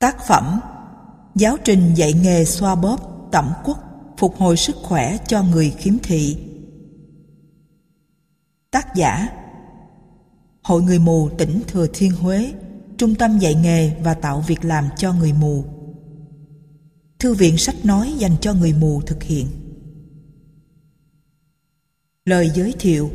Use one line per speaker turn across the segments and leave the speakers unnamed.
Tác phẩm Giáo trình dạy nghề xoa bóp tẩm quất phục hồi sức khỏe cho người khiếm thị. Tác giả Hội Người Mù tỉnh Thừa Thiên Huế, Trung tâm dạy nghề và tạo việc làm cho người mù. Thư viện sách nói dành cho người mù thực hiện. Lời giới thiệu.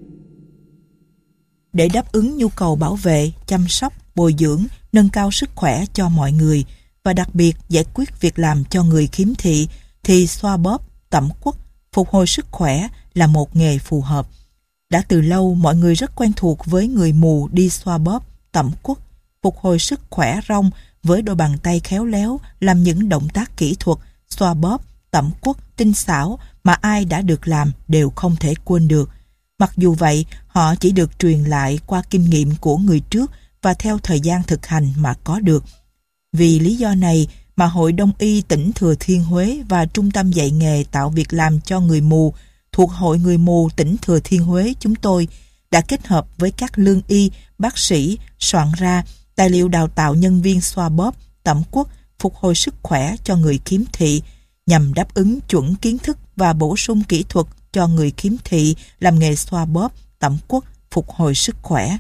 Để đáp ứng nhu cầu bảo vệ, chăm sóc, bồi dưỡng, nâng cao sức khỏe cho mọi người và đặc biệt giải quyết việc làm cho người khiếm thị thì xoa bóp, tẩm quất, phục hồi sức khỏe là một nghề phù hợp. Đã từ lâu mọi người rất quen thuộc với người mù đi xoa bóp, tẩm quất, phục hồi sức khỏe rong với đôi bàn tay khéo léo làm những động tác kỹ thuật xoa bóp, tẩm quất tinh xảo mà ai đã được làm đều không thể quên được. Mặc dù vậy, họ chỉ được truyền lại qua kinh nghiệm của người trước và theo thời gian thực hành mà có được. Vì lý do này mà Hội Đông y tỉnh Thừa Thiên Huế và Trung tâm dạy nghề tạo việc làm cho người mù thuộc Hội Người mù tỉnh Thừa Thiên Huế chúng tôi đã kết hợp với các lương y, bác sĩ soạn ra tài liệu đào tạo nhân viên xoa bóp, tẩm quất, phục hồi sức khỏe cho người khiếm thị nhằm đáp ứng chuẩn kiến thức và bổ sung kỹ thuật cho người khiếm thị làm nghề xoa bóp, tẩm quất, phục hồi sức khỏe.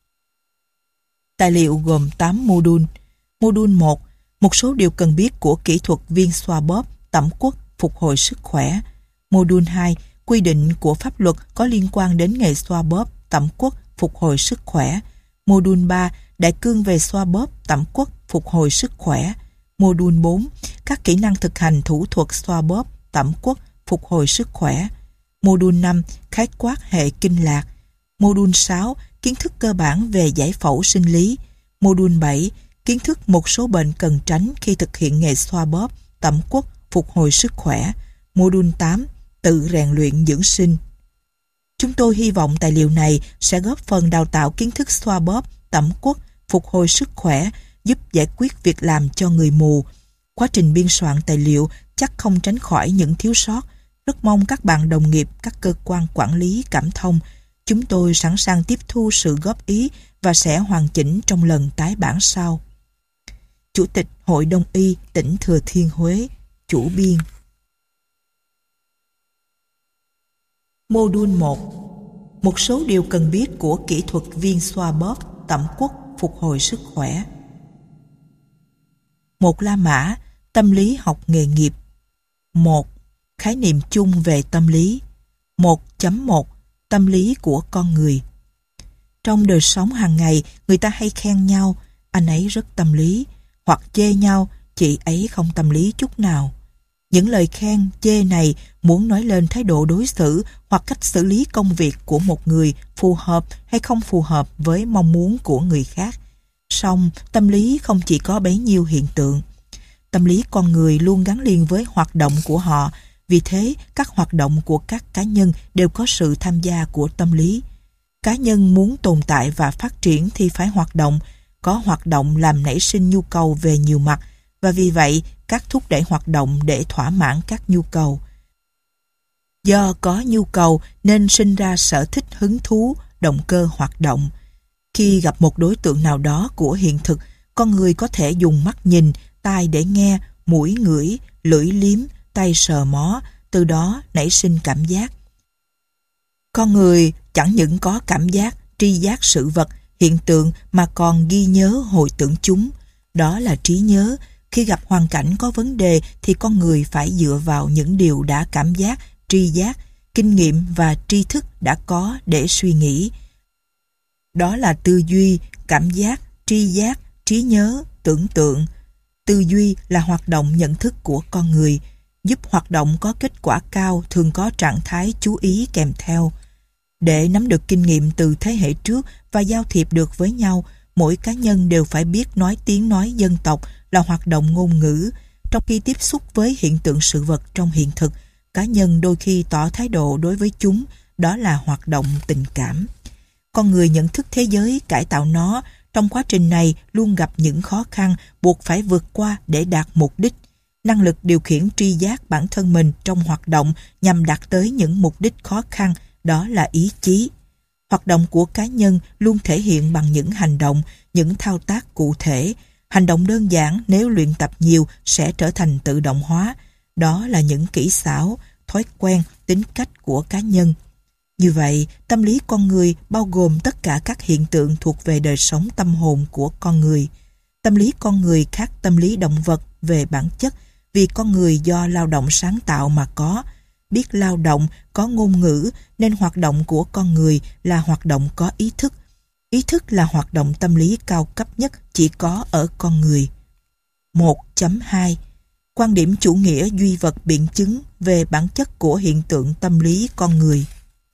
Tài liệu gồm 8 mô-đun. Mô-đun 1. Một số điều cần biết của kỹ thuật viên xoa bóp, tẩm quất, phục hồi sức khỏe. Mô-đun 2. Quy định của pháp luật có liên quan đến nghề xoa bóp, tẩm quất, phục hồi sức khỏe. Mô-đun 3. Đại cương về xoa bóp, tẩm quất, phục hồi sức khỏe. Mô-đun 4. Các kỹ năng thực hành thủ thuật xoa bóp, tẩm quất, phục hồi sức khỏe. Mô-đun 5. Khái quát hệ kinh lạc. Mô-đun 6. Kiến thức cơ bản về giải phẫu sinh lý. Mô-đun 7. Kiến thức một số bệnh cần tránh khi thực hiện nghề xoa bóp, tẩm quất, phục hồi sức khỏe. Mô-đun 8. Tự rèn luyện dưỡng sinh. Chúng tôi hy vọng tài liệu này sẽ góp phần đào tạo kiến thức xoa bóp, tẩm quất, phục hồi sức khỏe, giúp giải quyết việc làm cho người mù. Quá trình biên soạn tài liệu chắc không tránh khỏi những thiếu sót. Rất mong các bạn đồng nghiệp, các cơ quan quản lý cảm thông. Chúng tôi sẵn sàng tiếp thu sự góp ý và sẽ hoàn chỉnh trong lần tái bản sau. Chủ tịch Hội Đông y tỉnh Thừa Thiên Huế, chủ biên. Mô-đun 1. Một số điều cần biết của kỹ thuật viên xoa bóp, tẩm quất, phục hồi sức khỏe. 1. La mã, tâm lý học nghề nghiệp. 1. Khái niệm chung về tâm lý. 1.1. Tâm lý của con người. Trong đời sống hàng ngày, người ta hay khen nhau, anh ấy rất tâm lý, hoặc chê nhau, chị ấy không tâm lý chút nào. Những lời khen, chê này muốn nói lên thái độ đối xử hoặc cách xử lý công việc của một người phù hợp hay không phù hợp với mong muốn của người khác. Song, tâm lý không chỉ có bấy nhiêu hiện tượng. Tâm lý con người luôn gắn liền với hoạt động của họ, vì thế các hoạt động của các cá nhân đều có sự tham gia của tâm lý. Cá nhân muốn tồn tại và phát triển thì phải hoạt động, có hoạt động làm nảy sinh nhu cầu về nhiều mặt, và vì vậy các thúc đẩy hoạt động để thỏa mãn các nhu cầu. Do có nhu cầu nên sinh ra sở thích hứng thú, động cơ hoạt động. Khi gặp một đối tượng nào đó của hiện thực, con người có thể dùng mắt nhìn, tai để nghe, mũi ngửi, lưỡi liếm, tay sờ mó, từ đó nảy sinh cảm giác. Con người chẳng những có cảm giác, tri giác sự vật, hiện tượng mà còn ghi nhớ hồi tưởng chúng. Đó là trí nhớ. Khi gặp hoàn cảnh có vấn đề thì con người phải dựa vào những điều đã cảm giác, tri giác, kinh nghiệm và tri thức đã có để suy nghĩ. Đó là tư duy, cảm giác, tri giác, trí nhớ, tưởng tượng. Tư duy là hoạt động nhận thức của con người. Giúp hoạt động có kết quả cao thường có trạng thái chú ý kèm theo. Để nắm được kinh nghiệm từ thế hệ trước và giao thiệp được với nhau, mỗi cá nhân đều phải biết nói tiếng nói dân tộc là hoạt động ngôn ngữ. Trong khi tiếp xúc với hiện tượng sự vật trong hiện thực, cá nhân đôi khi tỏ thái độ đối với chúng, đó là hoạt động tình cảm. Con người nhận thức thế giới, cải tạo nó, trong quá trình này luôn gặp những khó khăn buộc phải vượt qua để đạt mục đích. Năng lực điều khiển tri giác bản thân mình trong hoạt động nhằm đạt tới những mục đích khó khăn, đó là ý chí. Hoạt động của cá nhân luôn thể hiện bằng những hành động, những thao tác cụ thể. Hành động đơn giản nếu luyện tập nhiều sẽ trở thành tự động hóa. Đó là những kỹ xảo, thói quen, tính cách của cá nhân. Như vậy, tâm lý con người bao gồm tất cả các hiện tượng thuộc về đời sống tâm hồn của con người. Tâm lý con người khác tâm lý động vật về bản chất, vì con người do lao động sáng tạo mà có. Biết lao động, có ngôn ngữ, nên hoạt động của con người là hoạt động có ý thức. Ý thức là hoạt động tâm lý cao cấp nhất chỉ có ở con người. 1.2 Quan điểm chủ nghĩa duy vật biện chứng về bản chất của hiện tượng tâm lý con người.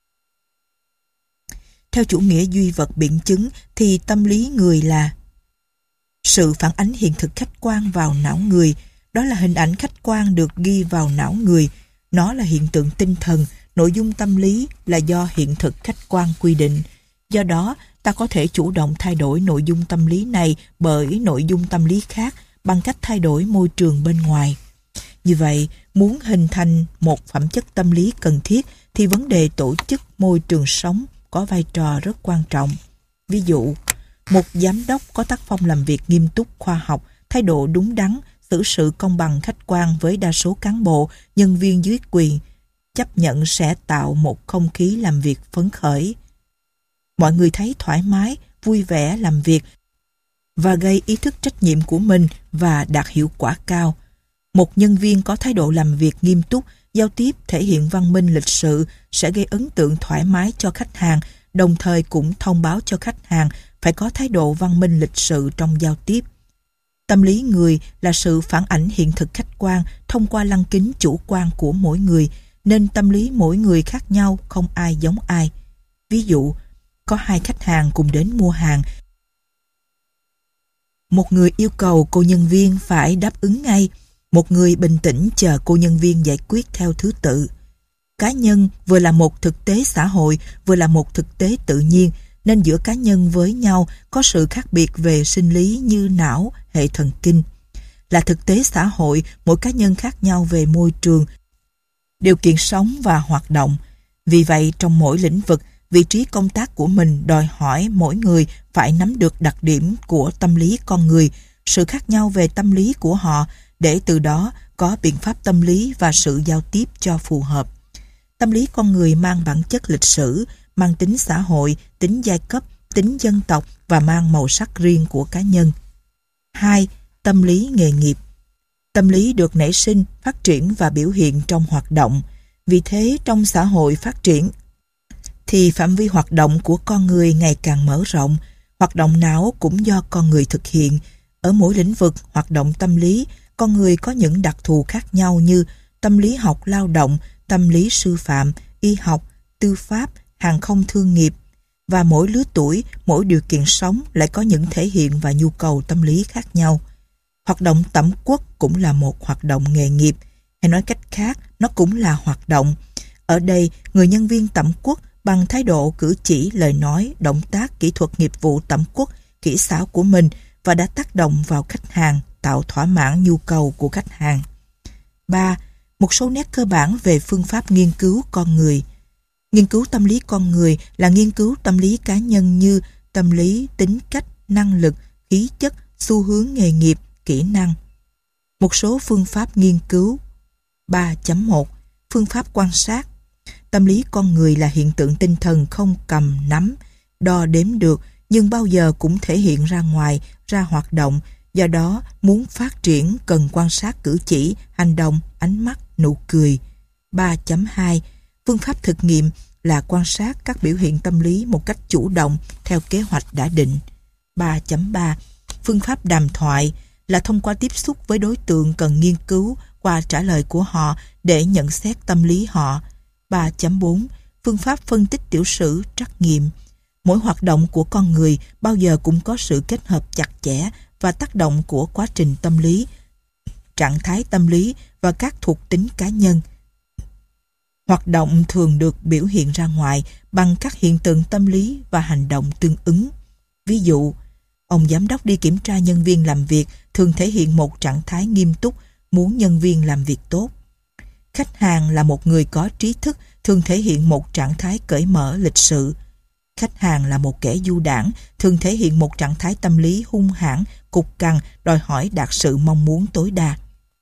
Theo chủ nghĩa duy vật biện chứng thì tâm lý người là sự phản ánh hiện thực khách quan vào não người. Đó là hình ảnh khách quan được ghi vào não người. Nó là hiện tượng tinh thần, nội dung tâm lý là do hiện thực khách quan quy định. Do đó, ta có thể chủ động thay đổi nội dung tâm lý này bởi nội dung tâm lý khác bằng cách thay đổi môi trường bên ngoài. Như vậy, muốn hình thành một phẩm chất tâm lý cần thiết thì vấn đề tổ chức môi trường sống có vai trò rất quan trọng. Ví dụ, một giám đốc có tác phong làm việc nghiêm túc, khoa học, thái độ đúng đắn, xử sự công bằng khách quan với đa số cán bộ, nhân viên dưới quyền, chấp nhận sẽ tạo một không khí làm việc phấn khởi. Mọi người thấy thoải mái, vui vẻ làm việc và gây ý thức trách nhiệm của mình và đạt hiệu quả cao. Một nhân viên có thái độ làm việc nghiêm túc, giao tiếp thể hiện văn minh lịch sự sẽ gây ấn tượng thoải mái cho khách hàng, đồng thời cũng thông báo cho khách hàng phải có thái độ văn minh lịch sự trong giao tiếp. Tâm lý người là sự phản ảnh hiện thực khách quan thông qua lăng kính chủ quan của mỗi người, nên tâm lý mỗi người khác nhau, không ai giống ai. Ví dụ, có hai khách hàng cùng đến mua hàng. Một người yêu cầu cô nhân viên phải đáp ứng ngay, một người bình tĩnh chờ cô nhân viên giải quyết theo thứ tự. Cá nhân vừa là một thực tế xã hội, vừa là một thực tế tự nhiên, nên giữa cá nhân với nhau có sự khác biệt về sinh lý như não, hệ thần kinh. Là thực tế xã hội, mỗi cá nhân khác nhau về môi trường, điều kiện sống và hoạt động. Vì vậy, trong mỗi lĩnh vực, vị trí công tác của mình đòi hỏi mỗi người phải nắm được đặc điểm của tâm lý con người, sự khác nhau về tâm lý của họ, để từ đó có biện pháp tâm lý và sự giao tiếp cho phù hợp. Tâm lý con người mang bản chất lịch sử, mang tính xã hội, tính giai cấp, tính dân tộc và mang màu sắc riêng của cá nhân. 2. Tâm lý nghề nghiệp. Tâm lý được nảy sinh, phát triển và biểu hiện trong hoạt động. Vì thế, trong xã hội phát triển thì phạm vi hoạt động của con người ngày càng mở rộng. Hoạt động não cũng do con người thực hiện. Ở mỗi lĩnh vực hoạt động tâm lý, con người có những đặc thù khác nhau như tâm lý học lao động, tâm lý sư phạm, y học, tư pháp, hàng không thương nghiệp. Và mỗi lứa tuổi, mỗi điều kiện sống lại có những thể hiện và nhu cầu tâm lý khác nhau. Hoạt động tẩm quất cũng là một hoạt động nghề nghiệp, hay nói cách khác, nó cũng là hoạt động. Ở đây, người nhân viên tẩm quất bằng thái độ, cử chỉ, lời nói, động tác, kỹ thuật nghiệp vụ tẩm quất, kỹ xảo của mình và đã tác động vào khách hàng, tạo thỏa mãn nhu cầu của khách hàng. 3. Một số nét cơ bản về phương pháp nghiên cứu con người. Nghiên cứu tâm lý con người là nghiên cứu tâm lý cá nhân như tâm lý, tính cách, năng lực, khí chất, xu hướng nghề nghiệp, kỹ năng. Một số phương pháp nghiên cứu. 3.1 Phương pháp quan sát. Tâm lý con người là hiện tượng tinh thần không cầm nắm, đo đếm được, nhưng bao giờ cũng thể hiện ra ngoài, ra hoạt động. Do đó, muốn phát triển cần quan sát cử chỉ, hành động, ánh mắt, nụ cười. 3.2 Phương pháp thực nghiệm là quan sát các biểu hiện tâm lý một cách chủ động theo kế hoạch đã định. 3.3 Phương pháp đàm thoại là thông qua tiếp xúc với đối tượng cần nghiên cứu qua trả lời của họ để nhận xét tâm lý họ. 3.4 Phương pháp phân tích tiểu sử, trắc nghiệm. Mỗi hoạt động của con người bao giờ cũng có sự kết hợp chặt chẽ và tác động của quá trình tâm lý, trạng thái tâm lý và các thuộc tính cá nhân. Hoạt động thường được biểu hiện ra ngoài bằng các hiện tượng tâm lý và hành động tương ứng. Ví dụ, ông giám đốc đi kiểm tra nhân viên làm việc thường thể hiện một trạng thái nghiêm túc, muốn nhân viên làm việc tốt. Khách hàng là một người có trí thức thường thể hiện một trạng thái cởi mở, lịch sự. Khách hàng là một kẻ du đãng thường thể hiện một trạng thái tâm lý hung hãn, cục cằn, đòi hỏi đạt sự mong muốn tối đa.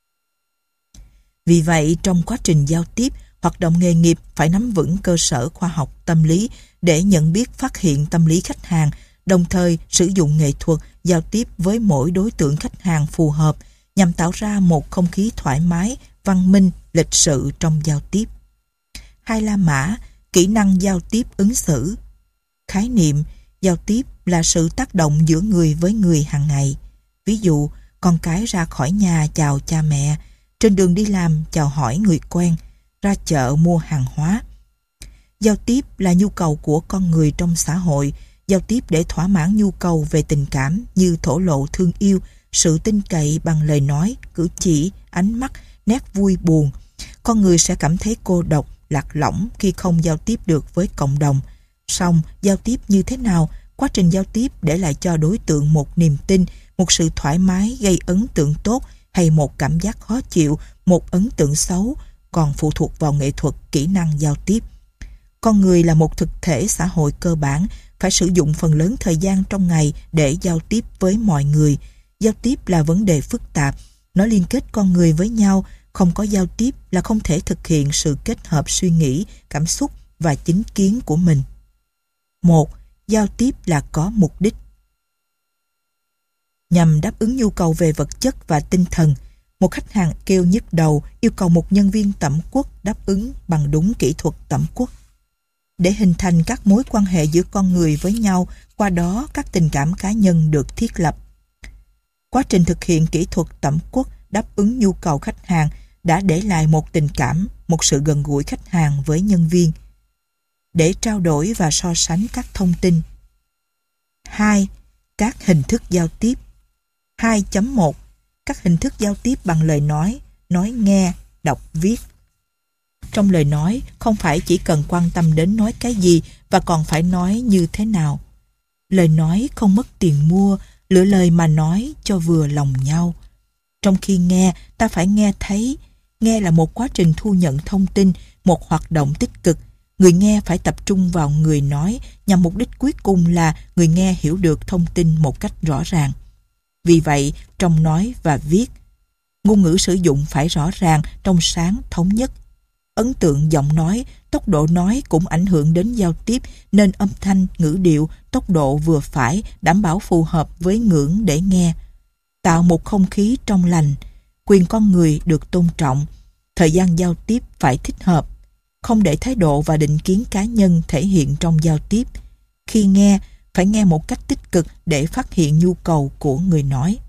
Vì vậy, trong quá trình giao tiếp, hoạt động nghề nghiệp phải nắm vững cơ sở khoa học tâm lý để nhận biết phát hiện tâm lý khách hàng, đồng thời sử dụng nghệ thuật giao tiếp với mỗi đối tượng khách hàng phù hợp nhằm tạo ra một không khí thoải mái, văn minh, lịch sự trong giao tiếp. 2 La Mã, kỹ năng giao tiếp ứng xử. Khái niệm giao tiếp là sự tác động giữa người với người hàng ngày. Ví dụ, con cái ra khỏi nhà chào cha mẹ, trên đường đi làm chào hỏi người quen, ra chợ mua hàng hóa. Giao tiếp là nhu cầu của con người trong xã hội, giao tiếp để thỏa mãn nhu cầu về tình cảm như thổ lộ thương yêu, sự tin cậy bằng lời nói, cử chỉ, ánh mắt, nét vui buồn. Con người sẽ cảm thấy cô độc, lạc lõng khi không giao tiếp được với cộng đồng. Song, giao tiếp như thế nào? Quá trình giao tiếp để lại cho đối tượng một niềm tin, một sự thoải mái gây ấn tượng tốt hay một cảm giác khó chịu, một ấn tượng xấu, còn phụ thuộc vào nghệ thuật, kỹ năng giao tiếp. Con người là một thực thể xã hội cơ bản, phải sử dụng phần lớn thời gian trong ngày để giao tiếp với mọi người. Giao tiếp là vấn đề phức tạp, nó liên kết con người với nhau, không có giao tiếp là không thể thực hiện sự kết hợp suy nghĩ, cảm xúc và chính kiến của mình. 1. Giao tiếp là có mục đích. Nhằm đáp ứng nhu cầu về vật chất và tinh thần, một khách hàng kêu nhức đầu yêu cầu một nhân viên tẩm quất đáp ứng bằng đúng kỹ thuật tẩm quất. Để hình thành các mối quan hệ giữa con người với nhau, qua đó các tình cảm cá nhân được thiết lập. Quá trình thực hiện kỹ thuật tẩm quất đáp ứng nhu cầu khách hàng đã để lại một tình cảm, một sự gần gũi khách hàng với nhân viên, để trao đổi và so sánh các thông tin. 2. Các hình thức giao tiếp. 2.1 Các hình thức giao tiếp bằng lời nói nghe, đọc, viết. Trong lời nói, không phải chỉ cần quan tâm đến nói cái gì và còn phải nói như thế nào. Lời nói không mất tiền mua, lựa lời mà nói cho vừa lòng nhau. Trong khi nghe, ta phải nghe thấy. Nghe là một quá trình thu nhận thông tin, một hoạt động tích cực. Người nghe phải tập trung vào người nói nhằm mục đích cuối cùng là người nghe hiểu được thông tin một cách rõ ràng. Vì vậy, trong nói và viết, ngôn ngữ sử dụng phải rõ ràng, trong sáng, thống nhất. Ấn tượng giọng nói, tốc độ nói cũng ảnh hưởng đến giao tiếp, nên âm thanh, ngữ điệu, tốc độ vừa phải, đảm bảo phù hợp với ngưỡng để nghe. Tạo một không khí trong lành, quyền con người được tôn trọng, thời gian giao tiếp phải thích hợp, không để thái độ và định kiến cá nhân thể hiện trong giao tiếp. Khi nghe, phải nghe một cách tích cực để phát hiện nhu cầu của người nói.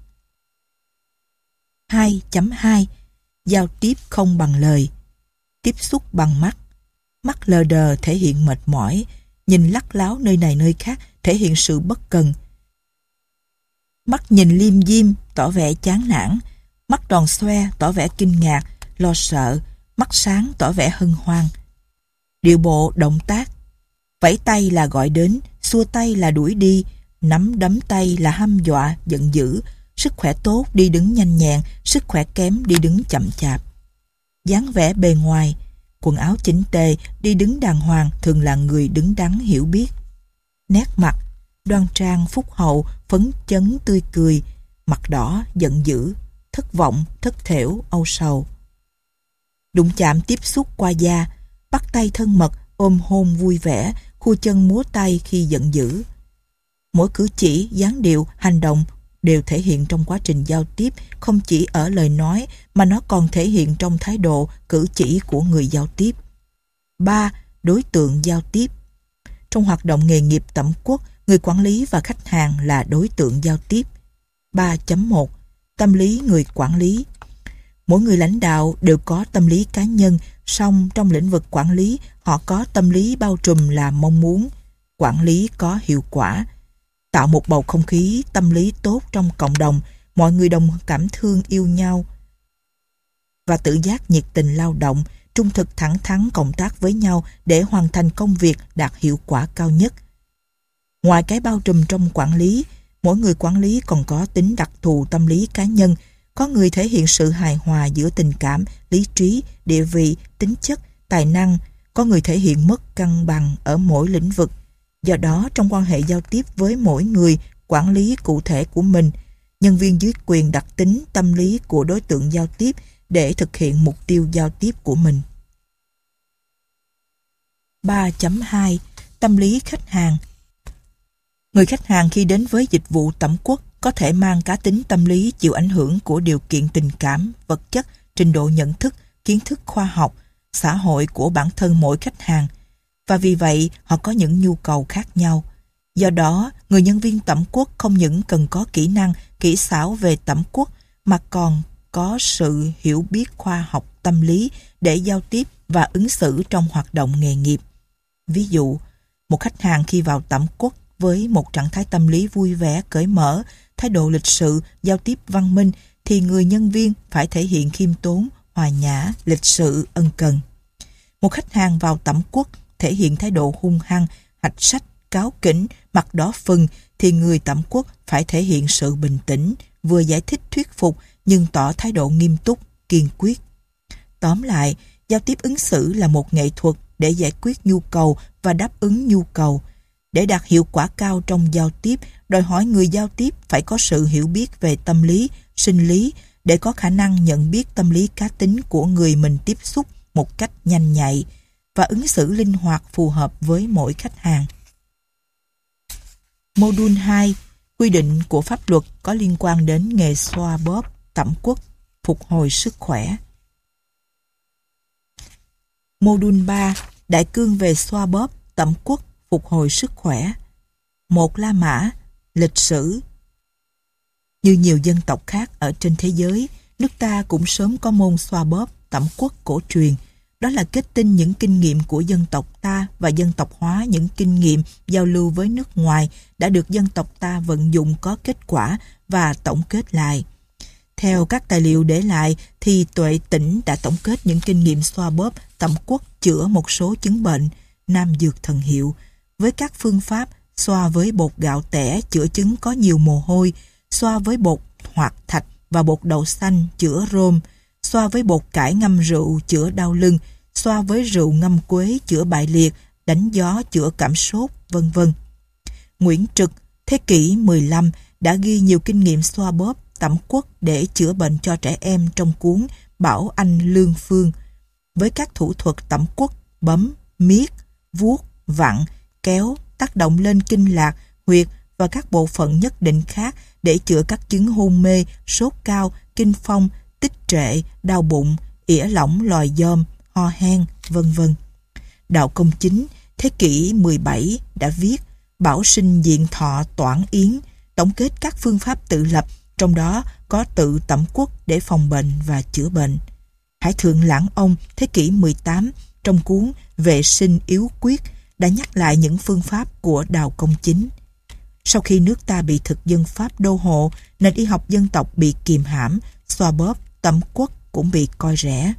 2.2 Giao tiếp không bằng lời. Tiếp xúc bằng mắt. Mắt lờ đờ thể hiện mệt mỏi, nhìn lắt láo nơi này nơi khác thể hiện sự bất cần. Mắt nhìn liêm diêm tỏ vẻ chán nản, mắt tròn xoe tỏ vẻ kinh ngạc, lo sợ, mắt sáng tỏ vẻ hân hoan. Điệu bộ, động tác. Vẫy tay là gọi đến, xua tay là đuổi đi, nắm đấm tay là hăm dọa, giận dữ. Sức khỏe tốt đi đứng nhanh nhẹn, sức khỏe kém đi đứng chậm chạp. Dáng vẻ bề ngoài, quần áo chỉnh tề, đi đứng đàng hoàng thường là người đứng đắn hiểu biết. Nét mặt, đoan trang phúc hậu, phấn chấn tươi cười, mặt đỏ giận dữ, thất vọng, thất thểu, âu sầu. Đụng chạm tiếp xúc qua da, bắt tay thân mật, ôm hôn vui vẻ, khua chân múa tay khi giận dữ. Mỗi cử chỉ, dáng điệu, hành động đều thể hiện trong quá trình giao tiếp, không chỉ ở lời nói mà nó còn thể hiện trong thái độ, cử chỉ của người giao tiếp. 3. Đối tượng giao tiếp. Trong hoạt động nghề nghiệp tẩm quất, người quản lý và khách hàng là đối tượng giao tiếp. 3.1 Tâm lý người quản lý. Mỗi người lãnh đạo đều có tâm lý cá nhân, song trong lĩnh vực quản lý, họ có tâm lý bao trùm là mong muốn quản lý có hiệu quả, tạo một bầu không khí tâm lý tốt trong cộng đồng, mọi người đồng cảm thương yêu nhau và tự giác nhiệt tình lao động, trung thực thẳng thắn cộng tác với nhau để hoàn thành công việc đạt hiệu quả cao nhất. Ngoài cái bao trùm trong quản lý, mỗi người quản lý còn có tính đặc thù tâm lý cá nhân. Có người thể hiện sự hài hòa giữa tình cảm, lý trí, địa vị, tính chất, tài năng. Có người thể hiện mất cân bằng ở mỗi lĩnh vực. Do đó, trong quan hệ giao tiếp với mỗi người quản lý cụ thể của mình, Nhân viên dưới quyền đặc tính tâm lý của đối tượng giao tiếp để thực hiện mục tiêu giao tiếp của mình. 3.2 Tâm lý khách hàng. Người khách hàng khi đến với dịch vụ tẩm quất có thể mang cá tính tâm lý chịu ảnh hưởng của điều kiện tình cảm, vật chất, trình độ nhận thức, kiến thức khoa học, xã hội của bản thân mỗi khách hàng. Và vì vậy, họ có những nhu cầu khác nhau. Do đó, người nhân viên tẩm quất không những cần có kỹ năng, kỹ xảo về tẩm quất, mà còn có sự hiểu biết khoa học tâm lý để giao tiếp và ứng xử trong hoạt động nghề nghiệp. Ví dụ, một khách hàng khi vào tẩm quất với một trạng thái tâm lý vui vẻ, cởi mở, thái độ lịch sự, giao tiếp văn minh, thì người nhân viên phải thể hiện khiêm tốn, hòa nhã, lịch sự, ân cần. Một khách hàng vào tẩm quất thể hiện thái độ hung hăng, hạch sách, cáu kỉnh, mặt đỏ phừng, thì người tẩm quất phải thể hiện sự bình tĩnh, vừa giải thích thuyết phục nhưng tỏ thái độ nghiêm túc, kiên quyết. Tóm lại, giao tiếp ứng xử là một nghệ thuật để giải quyết nhu cầu và đáp ứng nhu cầu. Để đạt hiệu quả cao trong giao tiếp, đòi hỏi người giao tiếp phải có sự hiểu biết về tâm lý, sinh lý để có khả năng nhận biết tâm lý cá tính của người mình tiếp xúc một cách nhanh nhạy và ứng xử linh hoạt phù hợp với mỗi khách hàng. Module 2. Quy định của pháp luật có liên quan đến nghề xoa bóp, tẩm quất, phục hồi sức khỏe. Module 3. Đại cương về xoa bóp, tẩm quất, phục hồi sức khỏe. 1. La Mã, lịch sử. Như nhiều dân tộc khác ở trên thế giới, nước ta cũng sớm có môn xoa bóp, tẩm quất cổ truyền. Đó là kết tinh những kinh nghiệm của dân tộc ta và dân tộc hóa những kinh nghiệm giao lưu với nước ngoài đã được dân tộc ta vận dụng có kết quả và tổng kết lại. Theo các tài liệu để lại thì Tuệ Tĩnh đã tổng kết những kinh nghiệm xoa bóp, tẩm quất chữa một số chứng bệnh, nam dược thần hiệu, với các phương pháp xoa với bột gạo tẻ chữa chứng có nhiều mồ hôi, xoa với bột hoạt thạch và bột đậu xanh chữa rôm, xoa với bột cải ngâm rượu chữa đau lưng, xoa với rượu ngâm quế chữa bại liệt, đánh gió chữa cảm sốt, vân vân. Nguyễn Trực, thế kỷ 15, đã ghi nhiều kinh nghiệm xoa bóp, tẩm quất để chữa bệnh cho trẻ em trong cuốn Bảo Anh Lương Phương, với các thủ thuật tẩm quất, bấm, miết, vuốt, vặn, kéo, tác động lên kinh lạc, huyệt và các bộ phận nhất định khác để chữa các chứng hôn mê, sốt cao, kinh phong, tích trệ, đau bụng, ỉa lỏng lòi giom, ho hen, vân vân. Đạo Công Chính, thế kỷ 17 đã viết Bảo Sinh Diện Thọ Toản Yến, tổng kết các phương pháp tự lập, trong đó có tự tẩm quất để phòng bệnh và chữa bệnh. Hải Thượng Lãng Ông, thế kỷ 18, trong cuốn Vệ sinh yếu quyết, đã nhắc lại những phương pháp của Đạo Công Chính. Sau khi nước ta bị thực dân Pháp đô hộ, nền y học dân tộc bị kìm hãm, xoa bóp, tẩm quất cũng bị coi rẻ.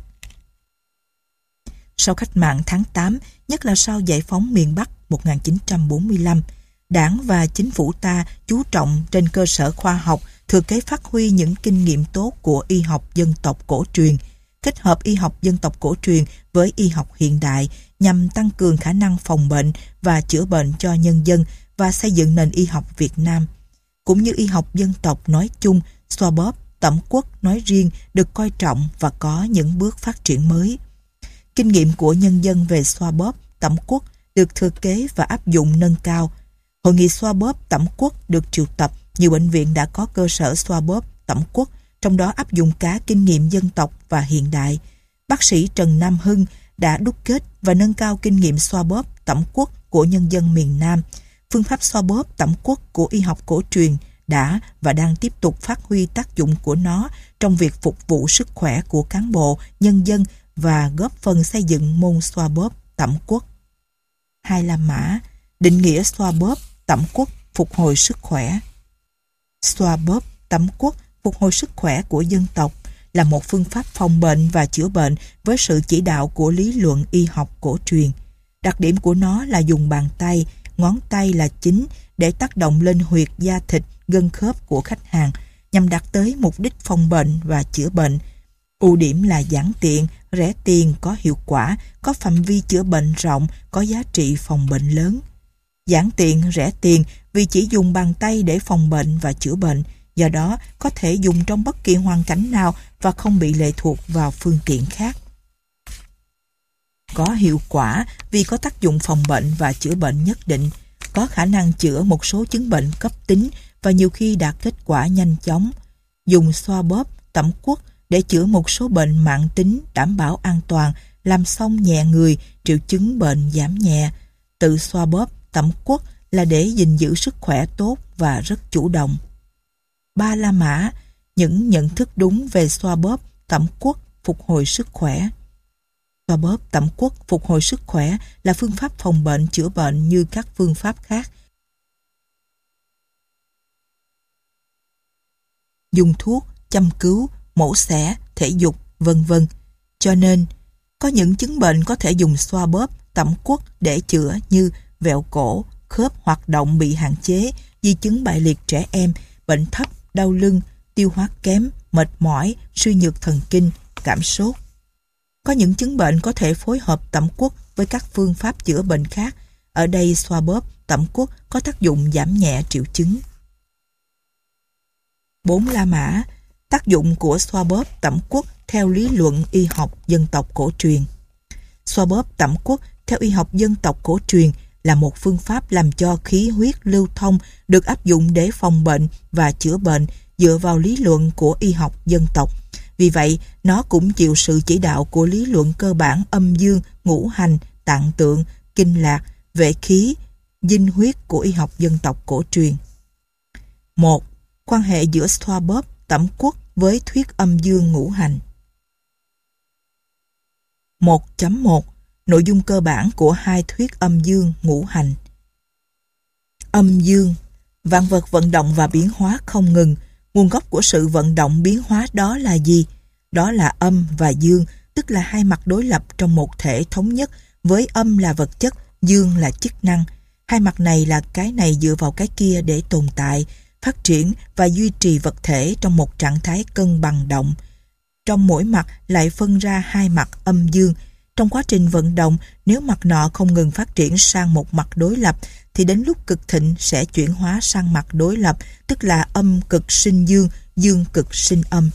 Sau cách mạng tháng 8, nhất là sau giải phóng miền Bắc 1945, Đảng và chính phủ ta chú trọng trên cơ sở khoa học thừa kế phát huy những kinh nghiệm tốt của y học dân tộc cổ truyền, kết hợp y học dân tộc cổ truyền với y học hiện đại nhằm tăng cường khả năng phòng bệnh và chữa bệnh cho nhân dân và xây dựng nền y học Việt Nam. Cũng như y học dân tộc nói chung, xoa bóp, tẩm quất nói riêng được coi trọng và có những bước phát triển mới. Kinh nghiệm của nhân dân về xoa bóp, tẩm quất được thừa kế và áp dụng nâng cao. Hội nghị xoa bóp, tẩm quất được triệu tập, nhiều bệnh viện đã có cơ sở xoa bóp, tẩm quất, trong đó áp dụng cả kinh nghiệm dân tộc và hiện đại. Bác sĩ Trần Nam Hưng đã đúc kết và nâng cao kinh nghiệm xoa bóp, tẩm quất của nhân dân miền Nam. Phương pháp xoa bóp, tẩm quất của y học cổ truyền đã và đang tiếp tục phát huy tác dụng của nó trong việc phục vụ sức khỏe của cán bộ, nhân dân và góp phần xây dựng môn xoa bóp, tẩm quất. 2. La Mã, định nghĩa xoa bóp, tẩm quất, phục hồi sức khỏe. Xoa bóp, tẩm quất, phục hồi sức khỏe của dân tộc là một phương pháp phòng bệnh và chữa bệnh với sự chỉ đạo của lý luận y học cổ truyền. Đặc điểm của nó là dùng bàn tay, ngón tay là chính để tác động lên huyệt da thịt, gân khớp của khách hàng nhằm đạt tới mục đích phòng bệnh và chữa bệnh. Ưu điểm là giản tiện, rẻ tiền, có hiệu quả, có phạm vi chữa bệnh rộng, có giá trị phòng bệnh lớn. Giản tiện, rẻ tiền vì chỉ dùng bàn tay để phòng bệnh và chữa bệnh, Do đó, có thể dùng trong bất kỳ hoàn cảnh nào và không bị lệ thuộc vào phương tiện khác. Có hiệu quả vì có tác dụng phòng bệnh và chữa bệnh nhất định, có khả năng chữa một số chứng bệnh cấp tính và nhiều khi đạt kết quả nhanh chóng. Dùng xoa bóp, tẩm quất để chữa một số bệnh mãn tính đảm bảo an toàn, làm xong nhẹ người, triệu chứng bệnh giảm nhẹ. Tự xoa bóp, tẩm quất là để gìn giữ sức khỏe tốt và rất chủ động. 3 La Mã, những nhận thức đúng về xoa bóp, tẩm quất, phục hồi sức khỏe. Xoa bóp, tẩm quất, phục hồi sức khỏe là phương pháp phòng bệnh, chữa bệnh như các phương pháp khác. Dùng thuốc, châm cứu, mổ xẻ, thể dục, vân vân. Cho nên, có những chứng bệnh có thể dùng xoa bóp, tẩm quất để chữa như vẹo cổ, khớp hoạt động bị hạn chế, di chứng bại liệt trẻ em, bệnh thấp, đau lưng, tiêu hóa kém, mệt mỏi, suy nhược thần kinh, cảm sốt. Có những chứng bệnh có thể phối hợp tẩm quất với các phương pháp chữa bệnh khác. Ở đây xoa bóp, tẩm quất có tác dụng giảm nhẹ triệu chứng. 4 La Mã, tác dụng của xoa bóp, tẩm quất theo lý luận y học dân tộc cổ truyền. Xoa bóp, tẩm quất theo y học dân tộc cổ truyền là một phương pháp làm cho khí huyết lưu thông, được áp dụng để phòng bệnh và chữa bệnh dựa vào lý luận của y học dân tộc. Vì vậy, nó cũng chịu sự chỉ đạo của lý luận cơ bản âm dương, ngũ hành, tạng tượng, kinh lạc, vệ khí, dinh huyết của y học dân tộc cổ truyền. 1. Quan hệ giữa xoa bóp, tẩm quất với thuyết âm dương ngũ hành. 1.1 Nội dung cơ bản của hai thuyết âm dương ngũ hành. Âm dương, vạn vật vận động và biến hóa không ngừng. Nguồn gốc của sự vận động biến hóa đó là gì? Đó là âm và dương, tức là hai mặt đối lập trong một thể thống nhất, với âm là vật chất, dương là chức năng. Hai mặt này là cái này dựa vào cái kia để tồn tại, phát triển và duy trì vật thể trong một trạng thái cân bằng động. Trong mỗi mặt lại phân ra hai mặt âm dương. Trong quá trình vận động, nếu mặt nọ không ngừng phát triển sang một mặt đối lập, thì đến lúc cực thịnh sẽ chuyển hóa sang mặt đối lập, tức là âm cực sinh dương, dương cực sinh âm.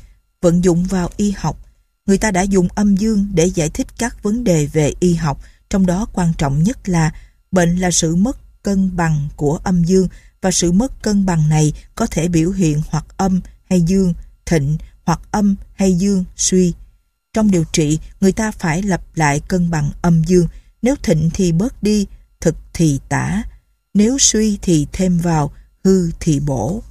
Vận dụng vào y học, người ta đã dùng âm dương để giải thích các vấn đề về y học, trong đó quan trọng nhất là bệnh là sự mất cân bằng của âm dương, và sự mất cân bằng này có thể biểu hiện hoặc âm hay dương thịnh, hoặc âm hay dương suy. Trong điều trị, người ta phải lập lại cân bằng âm dương. Nếu thịnh thì bớt đi, thực thì tả. Nếu suy thì thêm vào, hư thì bổ.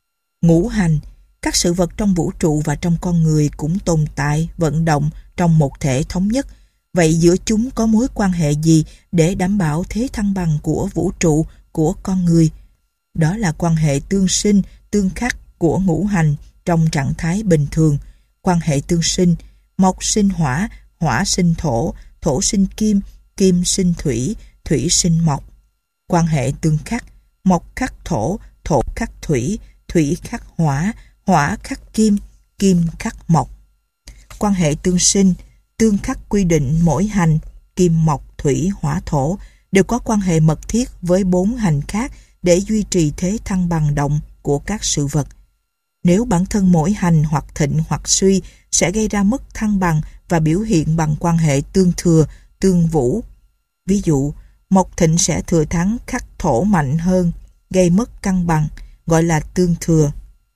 Ngũ hành, các sự vật trong vũ trụ và trong con người cũng tồn tại, vận động trong một thể thống nhất. Vậy giữa chúng có mối quan hệ gì để đảm bảo thế thăng bằng của vũ trụ, của con người? Đó là quan hệ tương sinh, tương khắc của ngũ hành trong trạng thái bình thường. Quan hệ tương sinh, mộc sinh hỏa, hỏa sinh thổ, thổ sinh kim, kim sinh thủy, thủy sinh mộc. Quan hệ tương khắc, mộc khắc thổ, thổ khắc thủy, thủy khắc hỏa, hỏa khắc kim, kim khắc mộc. Quan hệ tương sinh, tương khắc quy định mỗi hành, kim mộc thủy hỏa thổ, đều có quan hệ mật thiết với 4 hành khác để duy trì thế thăng bằng động của các sự vật. Nếu bản thân mỗi hành hoặc thịnh hoặc suy sẽ gây ra mất thăng bằng và biểu hiện bằng quan hệ tương thừa, tương vũ. Ví dụ, mộc thịnh sẽ thừa thắng khắc thổ mạnh hơn, gây mất cân bằng, gọi là tương thừa.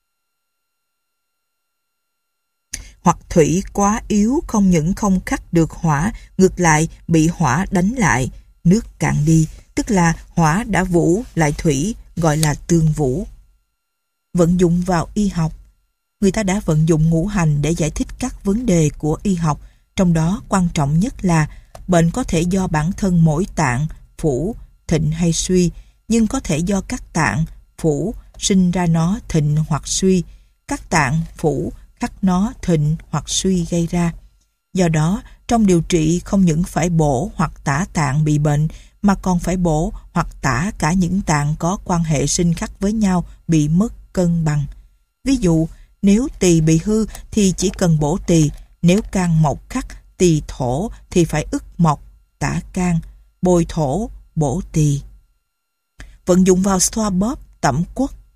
Hoặc thủy quá yếu không những không khắc được hỏa, ngược lại bị hỏa đánh lại, nước cạn đi, tức là hỏa đã vũ lại thủy, gọi là tương vũ. Vận dụng vào y học, người ta đã vận dụng ngũ hành để giải thích các vấn đề của y học, trong đó quan trọng nhất là bệnh có thể do bản thân mỗi tạng, phủ, thịnh hay suy, nhưng có thể do các tạng, phủ sinh ra nó thịnh hoặc suy, các tạng, phủ khắc nó thịnh hoặc suy gây ra. Do đó, trong điều trị không những phải bổ hoặc tả tạng bị bệnh, mà còn phải bổ hoặc tả cả những tạng có quan hệ sinh khắc với nhau bị mất cân bằng. Ví dụ, nếu tỳ bị hư thì chỉ cần bổ tỳ, nếu can mộc khắc tỳ thổ thì phải ức mộc, tả can, bồi thổ, bổ tỳ. Vận dụng vào xoa bóp, tẩm quất.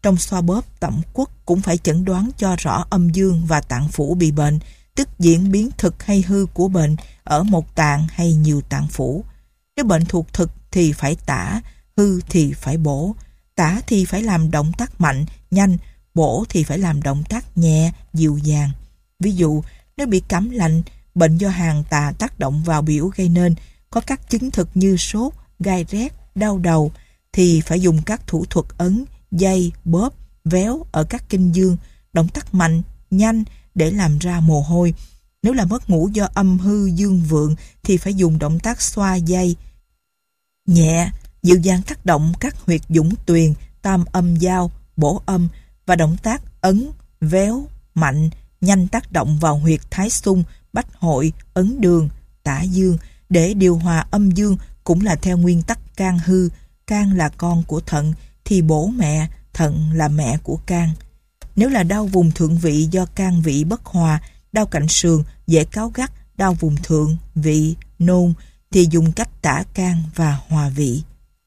trong xoa bóp tẩm quất cũng phải chẩn đoán cho rõ âm dương và tạng phủ bị bệnh, tức diễn biến thực hay hư của bệnh ở một tạng hay nhiều tạng phủ. Nếu bệnh thuộc thực thì phải tả, hư thì phải bổ. Tả thì phải làm động tác mạnh, nhanh, bổ thì phải làm động tác nhẹ, dịu dàng. Ví dụ, nếu bị cảm lạnh, bệnh do hàn tà tác động vào biểu gây nên, có các chứng thực như sốt, gai rét, đau đầu, thì phải dùng các thủ thuật ấn, dây, bóp, véo ở các kinh dương, động tác mạnh, nhanh để làm ra mồ hôi. Nếu là mất ngủ do âm hư dương vượng thì phải dùng động tác xoa dây, nhẹ, dịu dàng tác động các huyệt dũng tuyền, tam âm giao, bổ âm và động tác ấn, véo, mạnh, nhanh tác động vào huyệt thái xung, bách hội, ấn đường, tả dương để điều hòa âm dương, cũng là theo nguyên tắc can hư. Can là con của thận thì bổ mẹ, thận là mẹ của can. Nếu là đau vùng thượng vị do can vị bất hòa, đau cạnh sườn, dễ cáu gắt, đau vùng thượng vị, nôn thì dùng cách tả can và hòa vị.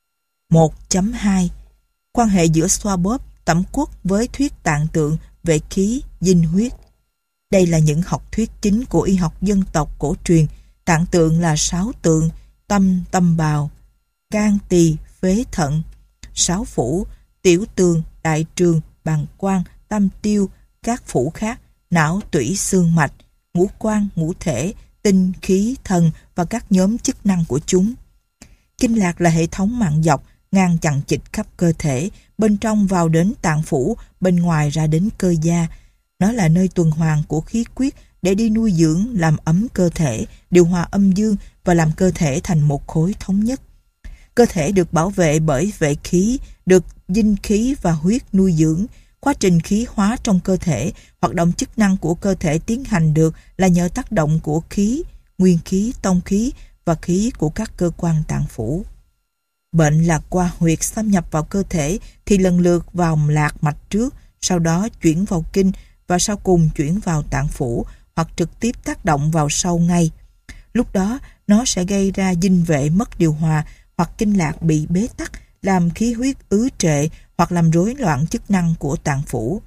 1.2 Quan hệ giữa xoa bóp tẩm quất với thuyết tạng tượng, vệ khí, dinh huyết. Đây là những học thuyết chính của y học dân tộc cổ truyền. Tạng tượng là 6 tượng: tâm, tâm bào, can, tỳ, phế, thận; 6 phủ: tiểu tường, đại trường, bàng quang, tâm tiêu, các phủ khác, não, tủy, xương mạch, ngũ quan, ngũ thể, tinh, khí, thần và các nhóm chức năng của chúng. Kinh lạc là hệ thống mạng dọc, ngang chằng chịt khắp cơ thể, bên trong vào đến tạng phủ, bên ngoài ra đến cơ da. Nó là nơi tuần hoàn của khí huyết để đi nuôi dưỡng, làm ấm cơ thể, điều hòa âm dương và làm cơ thể thành một khối thống nhất. Cơ thể được bảo vệ bởi vệ khí, được dinh khí và huyết nuôi dưỡng. Quá trình khí hóa trong cơ thể, hoạt động chức năng của cơ thể tiến hành được là nhờ tác động của khí, nguyên khí, tông khí và khí của các cơ quan tạng phủ. Bệnh là qua huyệt xâm nhập vào cơ thể thì lần lượt vào lạc mạch trước, sau đó chuyển vào kinh và sau cùng chuyển vào tạng phủ hoặc trực tiếp tác động vào sâu ngay. Lúc đó nó sẽ gây ra dinh vệ mất điều hòa hoặc kinh lạc bị bế tắc, làm khí huyết ứ trệ hoặc làm rối loạn chức năng của tạng phủ.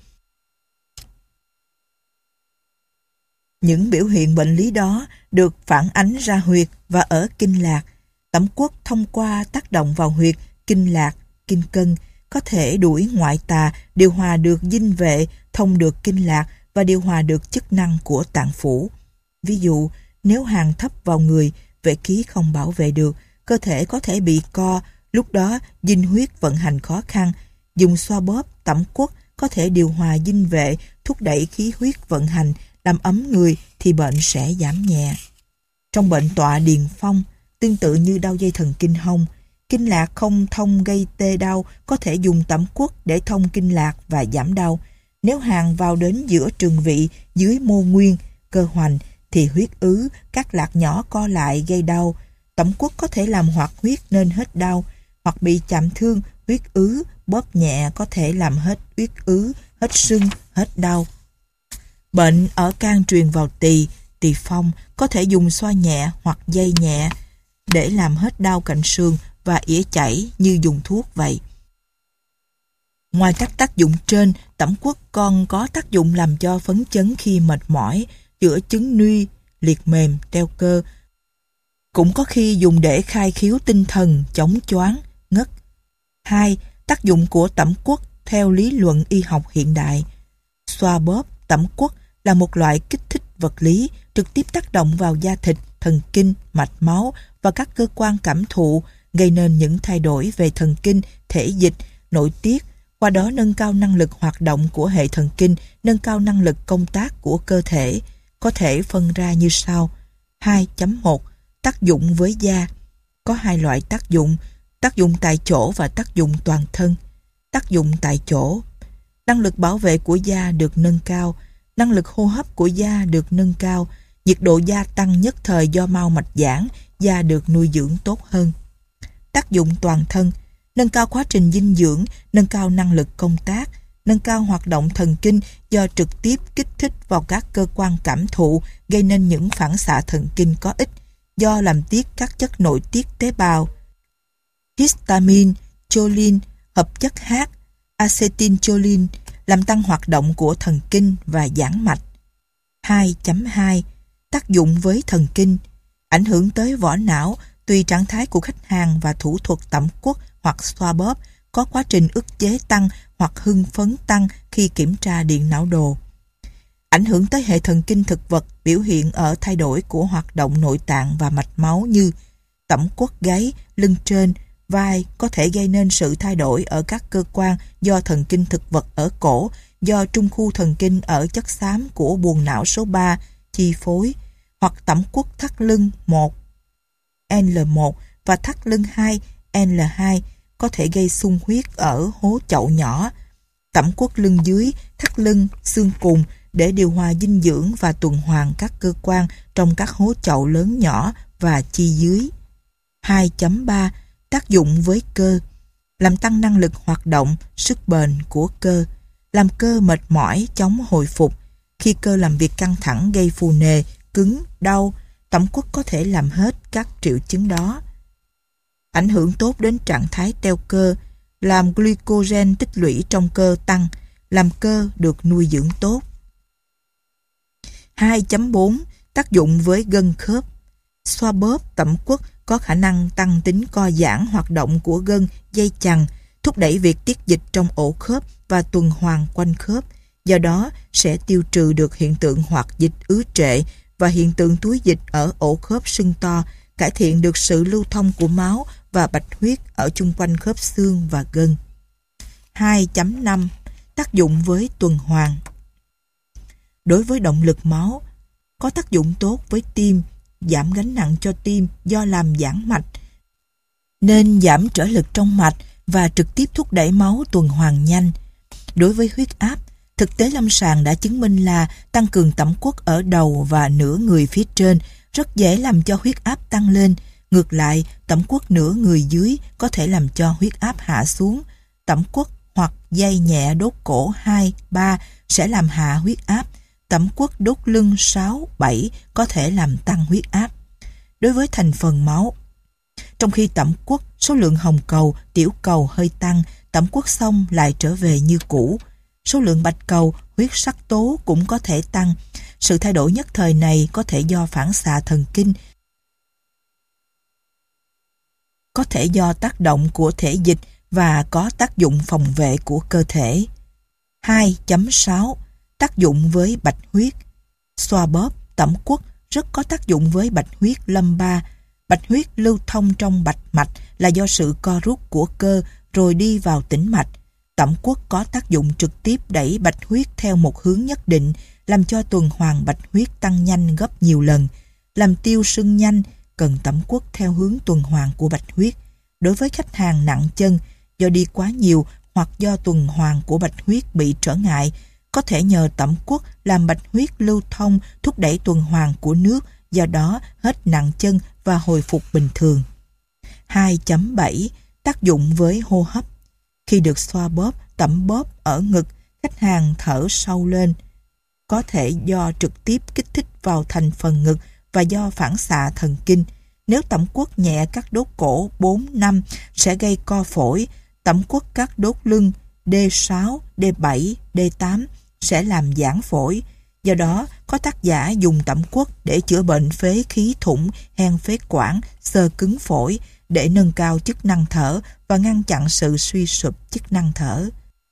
Những biểu hiện bệnh lý đó được phản ánh ra huyệt và ở kinh lạc. Tẩm quất thông qua tác động vào huyệt, kinh lạc, kinh cân có thể đuổi ngoại tà, điều hòa được dinh vệ, thông được kinh lạc và điều hòa được chức năng của tạng phủ. Ví dụ, nếu hàn thấp vào người, vệ khí không bảo vệ được, cơ thể có thể bị co, lúc đó dinh huyết vận hành khó khăn. Dùng xoa bóp, tẩm quất có thể điều hòa dinh vệ, thúc đẩy khí huyết vận hành, làm ấm người thì bệnh sẽ giảm nhẹ. Trong bệnh tọa điền phong, tương tự như đau dây thần kinh hông, kinh lạc không thông gây tê đau, có thể dùng tẩm quất để thông kinh lạc và giảm đau. Nếu hàn vào đến giữa trường vị, dưới mô nguyên, cơ hoành thì huyết ứ, các lạc nhỏ co lại gây đau. Tẩm quất có thể làm hoạt huyết nên hết đau, hoặc bị chạm thương, huyết ứ, bóp nhẹ có thể làm hết huyết ứ, hết sưng, hết đau. Bệnh ở can truyền vào tỳ, tỳ phong có thể dùng xoa nhẹ hoặc dây nhẹ để làm hết đau cạnh sườn và ỉa chảy như dùng thuốc vậy. Ngoài các tác dụng trên, tẩm quất còn có tác dụng làm cho phấn chấn khi mệt mỏi, chữa chứng nuy, liệt mềm, teo cơ. Cũng có khi dùng để khai khiếu tinh thần, chống choáng, ngất. 2. Tác dụng của tẩm quất theo lý luận y học hiện đại. Xoa bóp, tẩm quất là một loại kích thích vật lý trực tiếp tác động vào da thịt, thần kinh, mạch máu và các cơ quan cảm thụ, gây nên những thay đổi về thần kinh, thể dịch, nội tiết, qua đó nâng cao năng lực hoạt động của hệ thần kinh, nâng cao năng lực công tác của cơ thể. Có thể phân ra như sau. 2.1 Tác dụng với da. Có hai loại tác dụng tại chỗ và tác dụng toàn thân. Tác dụng tại chỗ. Năng lực bảo vệ của da được nâng cao, năng lực hô hấp của da được nâng cao, nhiệt độ da tăng nhất thời do mao mạch giãn, da được nuôi dưỡng tốt hơn. Tác dụng toàn thân. Nâng cao quá trình dinh dưỡng, nâng cao năng lực công tác, nâng cao hoạt động thần kinh do trực tiếp kích thích vào các cơ quan cảm thụ, gây nên những phản xạ thần kinh có ích, do làm tiết các chất nội tiết tế bào, histamine, choline, hợp chất H, acetylcholine làm tăng hoạt động của thần kinh và giãn mạch. 2.2 Tác dụng với thần kinh, ảnh hưởng tới vỏ não tùy trạng thái của khách hàng và thủ thuật tẩm quất hoặc xoa bóp có quá trình ức chế tăng hoặc hưng phấn tăng khi kiểm tra điện não đồ. Ảnh hưởng tới hệ thần kinh thực vật biểu hiện ở thay đổi của hoạt động nội tạng và mạch máu như tẩm quất gáy, lưng trên, vai có thể gây nên sự thay đổi ở các cơ quan do thần kinh thực vật ở cổ, do trung khu thần kinh ở chất xám của buồng não số 3 chi phối, hoặc tẩm quất thắt lưng 1 L1 và thắt lưng 2 L2 có thể gây xung huyết ở hố chậu nhỏ. Tẩm quất lưng dưới, thắt lưng, xương cùng để điều hòa dinh dưỡng và tuần hoàn các cơ quan trong các hố chậu lớn nhỏ và chi dưới. 2.3 Tác dụng với cơ, làm tăng năng lực hoạt động, sức bền của cơ, làm cơ mệt mỏi, chóng hồi phục. Khi cơ làm việc căng thẳng gây phù nề, cứng, đau, tẩm quất có thể làm hết các triệu chứng đó. Ảnh hưởng tốt đến trạng thái teo cơ, làm glycogen tích lũy trong cơ tăng, làm cơ được nuôi dưỡng tốt. 2.4 Tác dụng với gân khớp, xoa bóp tẩm quất có khả năng tăng tính co giãn hoạt động của gân, dây chằng, thúc đẩy việc tiết dịch trong ổ khớp và tuần hoàn quanh khớp, do đó sẽ tiêu trừ được hiện tượng hoạt dịch ứ trệ và hiện tượng túi dịch ở ổ khớp sưng to, cải thiện được sự lưu thông của máu và bạch huyết ở chung quanh khớp xương và gân. 2.5 Tác dụng với tuần hoàn, đối với động lực máu, có tác dụng tốt với tim, giảm gánh nặng cho tim do làm giãn mạch, nên giảm trở lực trong mạch và trực tiếp thúc đẩy máu tuần hoàn nhanh. Đối với huyết áp, thực tế lâm sàng đã chứng minh là tăng cường tẩm quất ở đầu và nửa người phía trên rất dễ làm cho huyết áp tăng lên. Ngược lại, tẩm quất nửa người dưới có thể làm cho huyết áp hạ xuống. Tẩm quất hoặc dây nhẹ đốt cổ 2, 3 sẽ làm hạ huyết áp. Tẩm quất đốt lưng 6, 7 có thể làm tăng huyết áp. Đối với thành phần máu, trong khi tẩm quất số lượng hồng cầu, tiểu cầu hơi tăng, tẩm quất xong lại trở về như cũ. Số lượng bạch cầu, huyết sắc tố cũng có thể tăng. Sự thay đổi nhất thời này có thể do phản xạ thần kinh, có thể do tác động của thể dịch và có tác dụng phòng vệ của cơ thể. 2.6 Tác dụng với bạch huyết, xoa bóp tẩm quất rất có tác dụng với bạch huyết lâm ba. Bạch huyết lưu thông trong bạch mạch là do sự co rút của cơ rồi đi vào tĩnh mạch. Tẩm quất có tác dụng trực tiếp đẩy bạch huyết theo một hướng nhất định, làm cho tuần hoàn bạch huyết tăng nhanh gấp nhiều lần. Làm tiêu sưng nhanh, cần tẩm quất theo hướng tuần hoàn của bạch huyết. Đối với khách hàng nặng chân, do đi quá nhiều hoặc do tuần hoàn của bạch huyết bị trở ngại, có thể nhờ tẩm quất làm bạch huyết lưu thông, thúc đẩy tuần hoàn của nước, do đó hết nặng chân và hồi phục bình thường. 2.7 Tác dụng với hô hấp. Khi được xoa bóp, tẩm bóp ở ngực, khách hàng thở sâu lên. Có thể do trực tiếp kích thích vào thành phần ngực và do phản xạ thần kinh. Nếu tẩm quất nhẹ các đốt cổ 4, 5 sẽ gây co phổi. Tẩm quất các đốt lưng D6, D7, D8 sẽ làm giãn phổi. Do đó, có tác giả dùng tẩm quất để chữa bệnh phế khí thủng, hen phế quản, xơ cứng phổi, để nâng cao chức năng thở và ngăn chặn sự suy sụp chức năng thở.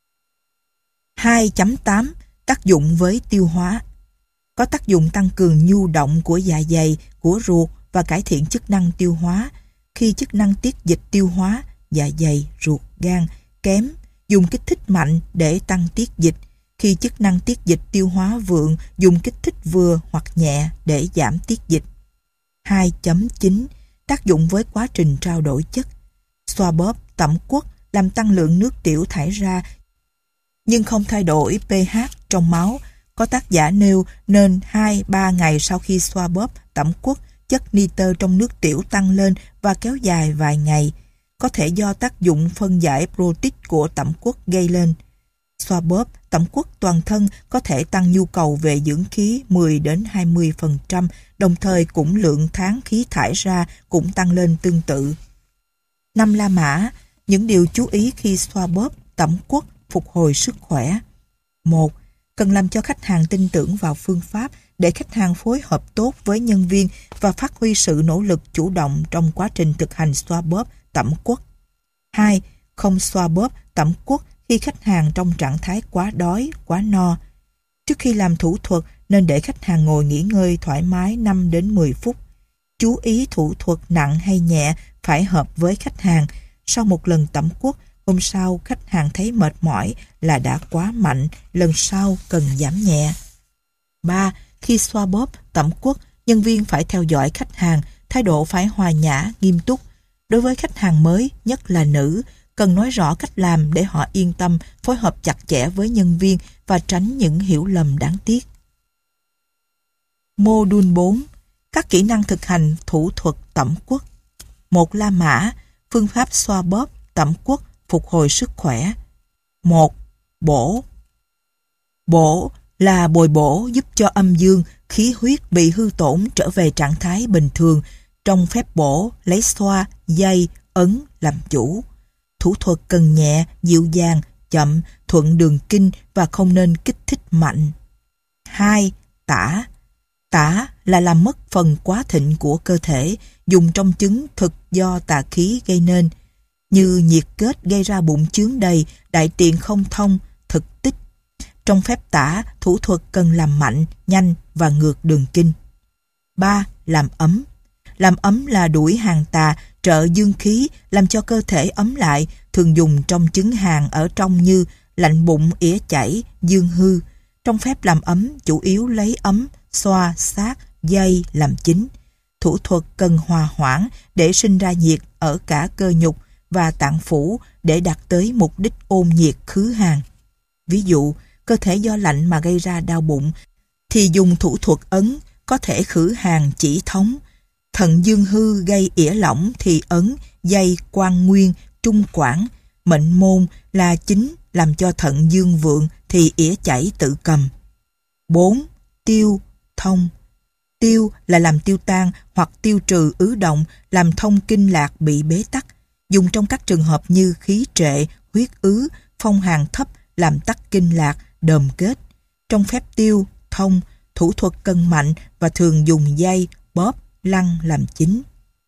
2.8 Tác dụng với tiêu hóa. Có tác dụng tăng cường nhu động của dạ dày, của ruột và cải thiện chức năng tiêu hóa. Khi chức năng tiết dịch tiêu hóa, dạ dày, ruột, gan kém, dùng kích thích mạnh để tăng tiết dịch. Khi chức năng tiết dịch tiêu hóa vượng, dùng kích thích vừa hoặc nhẹ để giảm tiết dịch. 2.9 Tác dụng với quá trình trao đổi chất. Xoa bóp, tẩm quất làm tăng lượng nước tiểu thải ra, nhưng không thay đổi pH trong máu. Có tác giả nêu nên 2-3 ngày sau khi xoa bóp, tẩm quất, chất nitơ trong nước tiểu tăng lên và kéo dài vài ngày. Có thể do tác dụng phân giải protein của tẩm quất gây lên. Xoa bóp, tẩm quất toàn thân có thể tăng nhu cầu về dưỡng khí 10-20%, đồng thời cũng lượng tháng khí thải ra cũng tăng lên tương tự. 5 La Mã, những điều chú ý khi xoa bóp, tẩm quất phục hồi sức khỏe. 1. Cần làm cho khách hàng tin tưởng vào phương pháp để khách hàng phối hợp tốt với nhân viên và phát huy sự nỗ lực chủ động trong quá trình thực hành xoa bóp tẩm quất. 2. Không xoa bóp tẩm quất khi khách hàng trong trạng thái quá đói, quá no. Trước khi làm thủ thuật nên để khách hàng ngồi nghỉ ngơi thoải mái 5 đến 10 phút. Chú ý thủ thuật nặng hay nhẹ phải hợp với khách hàng. Sau một lần tẩm quất, hôm sau khách hàng thấy mệt mỏi là đã quá mạnh, lần sau cần giảm nhẹ. 3. Khi xoa bóp, tẩm quất, nhân viên phải theo dõi khách hàng, thái độ phải hòa nhã, nghiêm túc. Đối với khách hàng mới, nhất là nữ, cần nói rõ cách làm để họ yên tâm, phối hợp chặt chẽ với nhân viên và tránh những hiểu lầm đáng tiếc. Mô-đun 4. Các kỹ năng thực hành thủ thuật tẩm quất. 1. La mã, phương pháp xoa bóp, tẩm quất, phục hồi sức khỏe. 1. Bổ. Bổ là bồi bổ giúp cho âm dương, khí huyết bị hư tổn trở về trạng thái bình thường. Trong phép bổ, lấy xoa, dây, ấn làm chủ. Thủ thuật cần nhẹ, dịu dàng, chậm, thuận đường kinh và không nên kích thích mạnh. 2. Tả. Tả là làm mất phần quá thịnh của cơ thể, dùng trong chứng thực do tà khí gây nên, như nhiệt kết gây ra bụng chướng đầy, đại tiện không thông, thực tích. Trong phép tả, thủ thuật cần làm mạnh, nhanh và ngược đường kinh. 3. Làm ấm. Làm ấm là đuổi hàng tà, trợ dương khí, làm cho cơ thể ấm lại, thường dùng trong chứng hàn ở trong như lạnh bụng, ỉa chảy, dương hư. Trong phép làm ấm, chủ yếu lấy ấm, xoa, sát, dây làm chính. Thủ thuật cần hòa hoãn để sinh ra nhiệt ở cả cơ nhục và tạng phủ để đạt tới mục đích ôn nhiệt khứ hàn. Ví dụ, cơ thể do lạnh mà gây ra đau bụng thì dùng thủ thuật ấn có thể khử hàn chỉ thống. Thận dương hư gây ỉa lỏng thì ấn, dây, quan nguyên, trung quản. Mệnh môn là chính làm cho thận dương vượng thì ỉa chảy tự cầm. 4. Tiêu, thông. Tiêu là làm tiêu tan hoặc tiêu trừ ứ động, làm thông kinh lạc bị bế tắc. Dùng trong các trường hợp như khí trệ, huyết ứ, phong hàn thấp, làm tắc kinh lạc, đờm kết. Trong phép tiêu, thông, thủ thuật cần mạnh và thường dùng dây, bóp, lăn làm chính.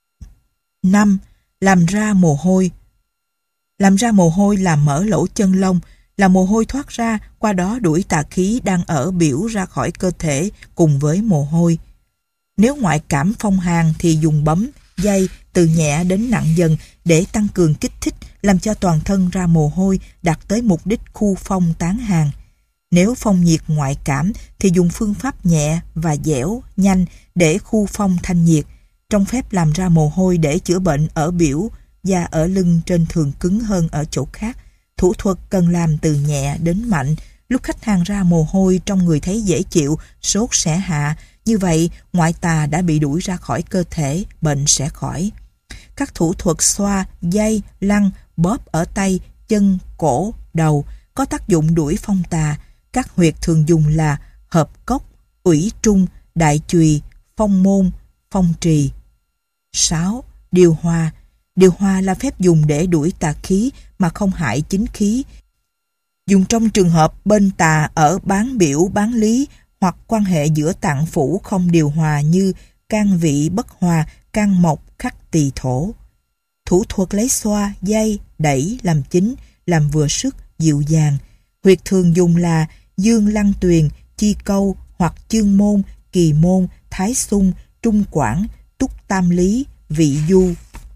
5. Làm ra mồ hôi. Làm ra mồ hôi là mở lỗ chân lông, là mồ hôi thoát ra, qua đó đuổi tà khí đang ở biểu ra khỏi cơ thể cùng với mồ hôi. Nếu ngoại cảm phong hàn thì dùng bấm, dây từ nhẹ đến nặng dần để tăng cường kích thích, làm cho toàn thân ra mồ hôi, đạt tới mục đích khu phong tán hàn. Nếu phong nhiệt ngoại cảm thì dùng phương pháp nhẹ và dẻo, nhanh để khu phong thanh nhiệt. Trong phép làm ra mồ hôi để chữa bệnh ở biểu, da ở lưng trên thường cứng hơn ở chỗ khác. Thủ thuật cần làm từ nhẹ đến mạnh. Lúc khách hàng ra mồ hôi trong người thấy dễ chịu, sốt sẽ hạ. Như vậy, ngoại tà đã bị đuổi ra khỏi cơ thể, bệnh sẽ khỏi. Các thủ thuật xoa, dây, lăn, bóp ở tay, chân, cổ, đầu có tác dụng đuổi phong tà. Các huyệt thường dùng là hợp cốc, ủy trung, đại chùy, phong môn, phong trì. 6. Điều hòa. Điều hòa là phép dùng để đuổi tà khí mà không hại chính khí. Dùng trong trường hợp bên tà ở bán biểu, bán lý hoặc quan hệ giữa tạng phủ không điều hòa như can vị bất hòa, can mộc, khắc tỳ thổ. Thủ thuật lấy xoa, dây, đẩy làm chính, làm vừa sức, dịu dàng. Huyệt thường dùng là dương lăng tuyền, chi câu hoặc chương môn, kỳ môn, thái xung, trung quản, túc tam lý, vị du.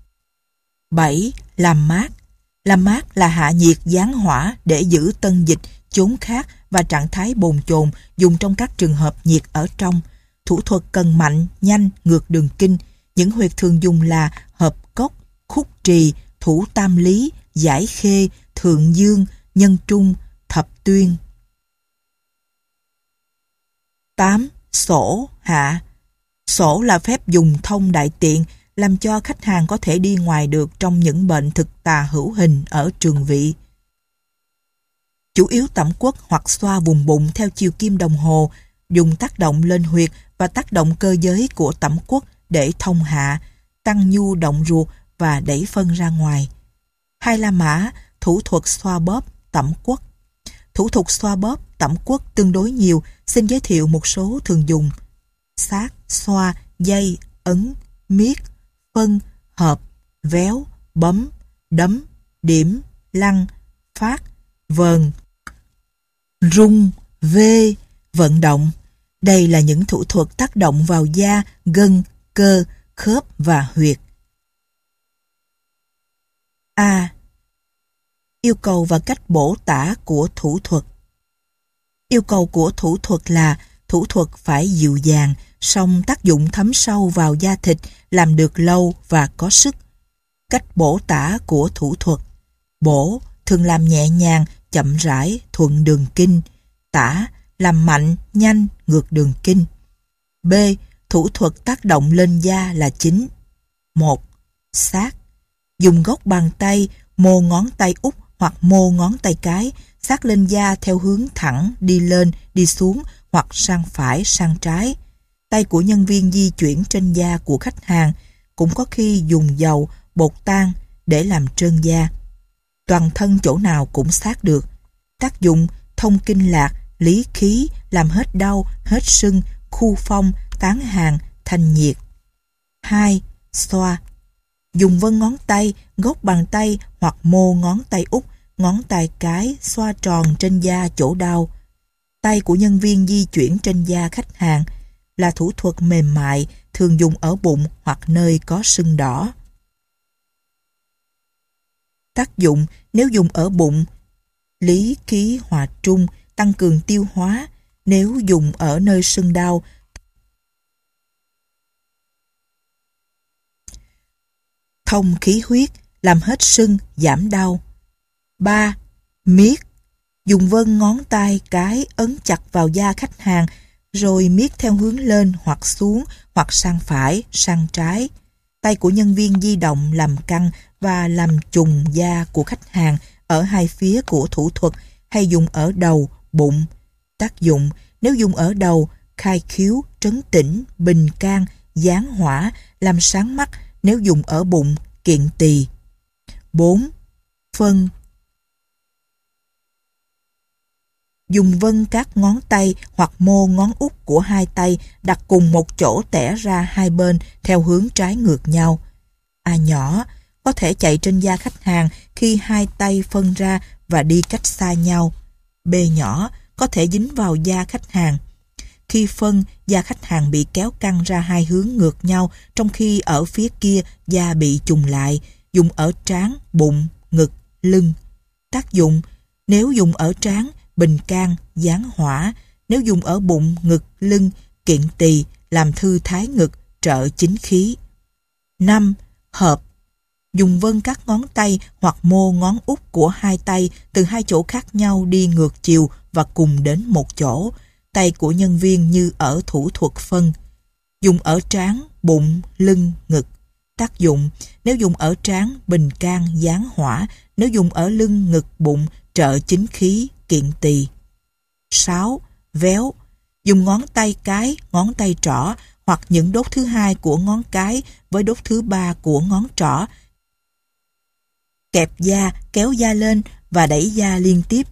7. Làm mát. Làm mát là hạ nhiệt giáng hỏa để giữ tân dịch, chốn khát và trạng thái bồn chồn, dùng trong các trường hợp nhiệt ở trong. Thủ thuật cần mạnh, nhanh, ngược đường kinh. Những huyệt thường dùng là hợp cốc, khúc trì, thủ tam lý, giải khê, thượng dương, nhân trung, thập tuyên. 8. Sổ, hạ. Sổ là phép dùng thông đại tiện, làm cho khách hàng có thể đi ngoài được trong những bệnh thực tà hữu hình ở trường vị. Chủ yếu tẩm quất hoặc xoa vùng bụng theo chiều kim đồng hồ, dùng tác động lên huyệt và tác động cơ giới của tẩm quất để thông hạ, tăng nhu động ruột và đẩy phân ra ngoài. 2. La mã, thủ thuật xoa bóp, tẩm quất. Thủ thuật xoa bóp, tẩm quất tương đối nhiều, xin giới thiệu một số thường dùng. Sát, xoa, dây, ấn, miết, phân, hợp, véo, bấm, đấm, điểm, lăn, phát, vờn, rung, vê, vận động. Đây là những thủ thuật tác động vào da, gân, cơ, khớp và huyệt. A. Yêu cầu và cách bổ tả của thủ thuật. Yêu cầu của thủ thuật là thủ thuật phải dịu dàng, song tác dụng thấm sâu vào da thịt, làm được lâu và có sức. Cách bổ tả của thủ thuật. Bổ thường làm nhẹ nhàng, chậm rãi, thuận đường kinh. Tả làm mạnh, nhanh, ngược đường kinh. B. Thủ thuật tác động lên da là chính. 1. Sát. Dùng gốc bàn tay, mô ngón tay út hoặc mô ngón tay cái, sát lên da theo hướng thẳng, đi lên, đi xuống hoặc sang phải, sang trái. Tay của nhân viên di chuyển trên da của khách hàng, cũng có khi dùng dầu, bột tan để làm trơn da. Toàn thân chỗ nào cũng sát được. Tác dụng thông kinh lạc, lý khí, làm hết đau, hết sưng, khu phong, tán hàn, thanh nhiệt. 2. Xoa. Dùng vân ngón tay, gốc bàn tay hoặc mô ngón tay út, ngón tay cái xoa tròn trên da chỗ đau. Tay của nhân viên di chuyển trên da khách hàng, là thủ thuật mềm mại, thường dùng ở bụng hoặc nơi có sưng đỏ. Tác dụng nếu dùng ở bụng: lý khí hòa trung, tăng cường tiêu hóa. Nếu dùng ở nơi sưng đau, thông khí huyết, làm hết sưng, giảm đau. 3. Miết. Dùng vân ngón tay cái ấn chặt vào da khách hàng, rồi miết theo hướng lên hoặc xuống hoặc sang phải, sang trái. Tay của nhân viên di động làm căng và làm trùng da của khách hàng ở hai phía của thủ thuật, hay dùng ở đầu, bụng. Tác dụng nếu dùng ở đầu: khai khiếu, trấn tĩnh, bình can, giáng hỏa, làm sáng mắt. Nếu dùng ở bụng: kiện tỳ. 4. Phân. Dùng vân các ngón tay hoặc mô ngón út của hai tay đặt cùng một chỗ, tẻ ra hai bên theo hướng trái ngược nhau. A nhỏ có thể chạy trên da khách hàng khi hai tay phân ra và đi cách xa nhau. B nhỏ có thể dính vào da khách hàng. Khi phân, da khách hàng bị kéo căng ra hai hướng ngược nhau, trong khi ở phía kia da bị chùng lại. Dùng ở trán, bụng, ngực, lưng. Tác dụng nếu dùng ở trán: bình can, giáng hỏa. Nếu dùng ở bụng, ngực, lưng: kiện tỳ, làm thư thái ngực, trợ chính khí. 5. Hợp. Dùng vân các ngón tay hoặc mô ngón út của hai tay từ hai chỗ khác nhau đi ngược chiều và cùng đến một chỗ. Tay của nhân viên như ở thủ thuật phân. Dùng ở trán, bụng, lưng, ngực. Tác dụng nếu dùng ở trán: bình can, giáng hỏa. Nếu dùng ở lưng, ngực, bụng: trợ chính khí, kiện tỳ. 6. Véo. Dùng ngón tay cái, ngón tay trỏ hoặc những đốt thứ hai của ngón cái với đốt thứ ba của ngón trỏ, kẹp da, kéo da lên và đẩy da liên tiếp,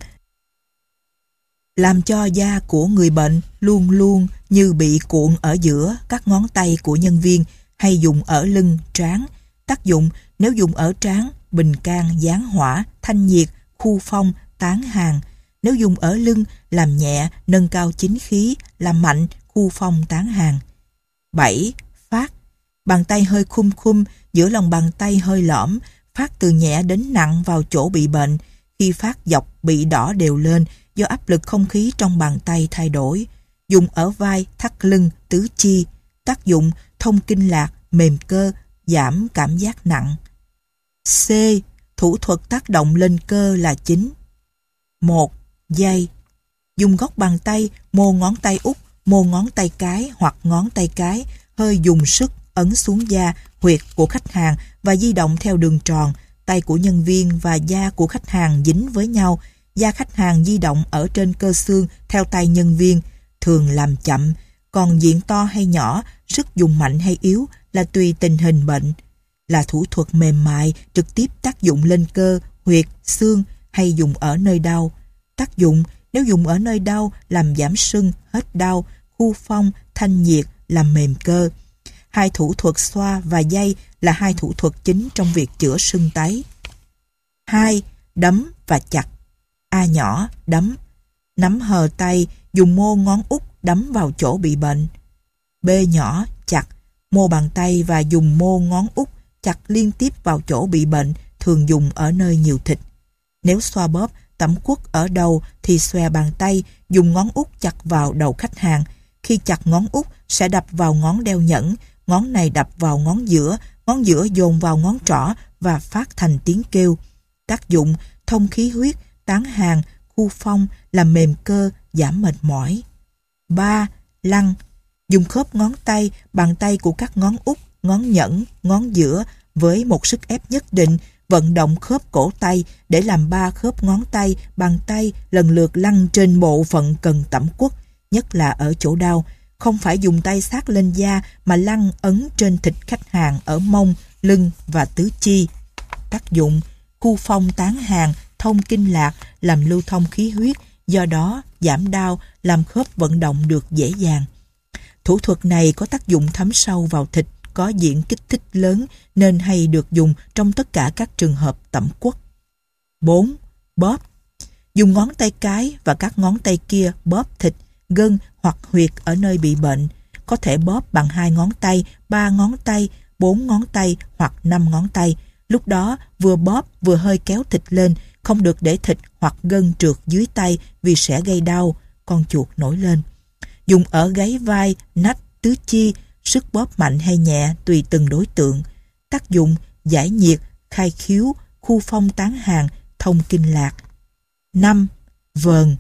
làm cho da của người bệnh luôn luôn như bị cuộn ở giữa các ngón tay của nhân viên, hay dùng ở lưng, trán. Tác dụng nếu dùng ở trán: bình can, giáng hỏa, thanh nhiệt, khu phong, tán hàn. Nếu dùng ở lưng: làm nhẹ, nâng cao chính khí, làm mạnh, khu phong, tán hàn. 7. Phát. Bàn tay hơi khum khum, giữa lòng bàn tay hơi lõm, phát từ nhẹ đến nặng vào chỗ bị bệnh. Khi phát dọc bị đỏ đều lên do áp lực không khí trong bàn tay thay đổi. Dùng ở vai, thắt lưng, tứ chi. Tác dụng thông kinh lạc, mềm cơ, giảm cảm giác nặng. C. Thủ thuật tác động lên cơ là chính. 1. Dây. Dùng góc bàn tay, mô ngón tay út, mô ngón tay cái hoặc ngón tay cái, hơi dùng sức ấn xuống da, huyệt của khách hàng và di động theo đường tròn. Tay của nhân viên và da của khách hàng dính với nhau. Da khách hàng di động ở trên cơ xương theo tay nhân viên, thường làm chậm. Còn diện to hay nhỏ, sức dùng mạnh hay yếu là tùy tình hình bệnh. Là thủ thuật mềm mại, trực tiếp tác dụng lên cơ, huyệt, xương hay dùng ở nơi đau. Tác dụng: nếu dùng ở nơi đau làm giảm sưng, hết đau, khu phong, thanh nhiệt, làm mềm cơ. Hai thủ thuật xoa và day là hai thủ thuật chính trong việc chữa sưng tấy. 2. Đấm và chặt. A nhỏ, đấm. Nắm hờ tay, dùng mô ngón út đấm vào chỗ bị bệnh. B nhỏ, chặt. Mô bàn tay và dùng mô ngón út chặt liên tiếp vào chỗ bị bệnh, thường dùng ở nơi nhiều thịt. Nếu xoa bóp, tẩm quất ở đầu thì xòe bàn tay, dùng ngón út chặt vào đầu khách hàng. Khi chặt ngón út sẽ đập vào ngón đeo nhẫn, ngón này đập vào ngón giữa dồn vào ngón trỏ và phát thành tiếng kêu. Tác dụng: thông khí huyết, tán hàn, khu phong, làm mềm cơ, giảm mệt mỏi. 3. Lăn. Dùng khớp ngón tay, bàn tay của các ngón út, ngón nhẫn, ngón giữa với một sức ép nhất định, vận động khớp cổ tay để làm 3 khớp ngón tay, bàn tay lần lượt lăn trên bộ phận cần tẩm quất, nhất là ở chỗ đau. Không phải dùng tay sát lên da mà lăn ấn trên thịt khách hàng ở mông, lưng và tứ chi. Tác dụng: khu phong tán hàn, thông kinh lạc, làm lưu thông khí huyết, do đó giảm đau, làm khớp vận động được dễ dàng. Thủ thuật này có tác dụng thấm sâu vào thịt, có diện kích thích lớn nên hay được dùng trong tất cả các trường hợp tẩm quất. 4. Bóp. Dùng ngón tay cái và các ngón tay kia bóp thịt, gân hoặc huyệt ở nơi bị bệnh. Có thể bóp bằng 2 ngón tay, 3 ngón tay, 4 ngón tay hoặc 5 ngón tay. Lúc đó vừa bóp vừa hơi kéo thịt lên, không được để thịt hoặc gân trượt dưới tay vì sẽ gây đau, con chuột nổi lên. Dùng ở gáy vai, nách, tứ chi, sức bóp mạnh hay nhẹ tùy từng đối tượng. Tác dụng: giải nhiệt, khai khiếu, khu phong tán hàn, thông kinh lạc. 5. Vờn.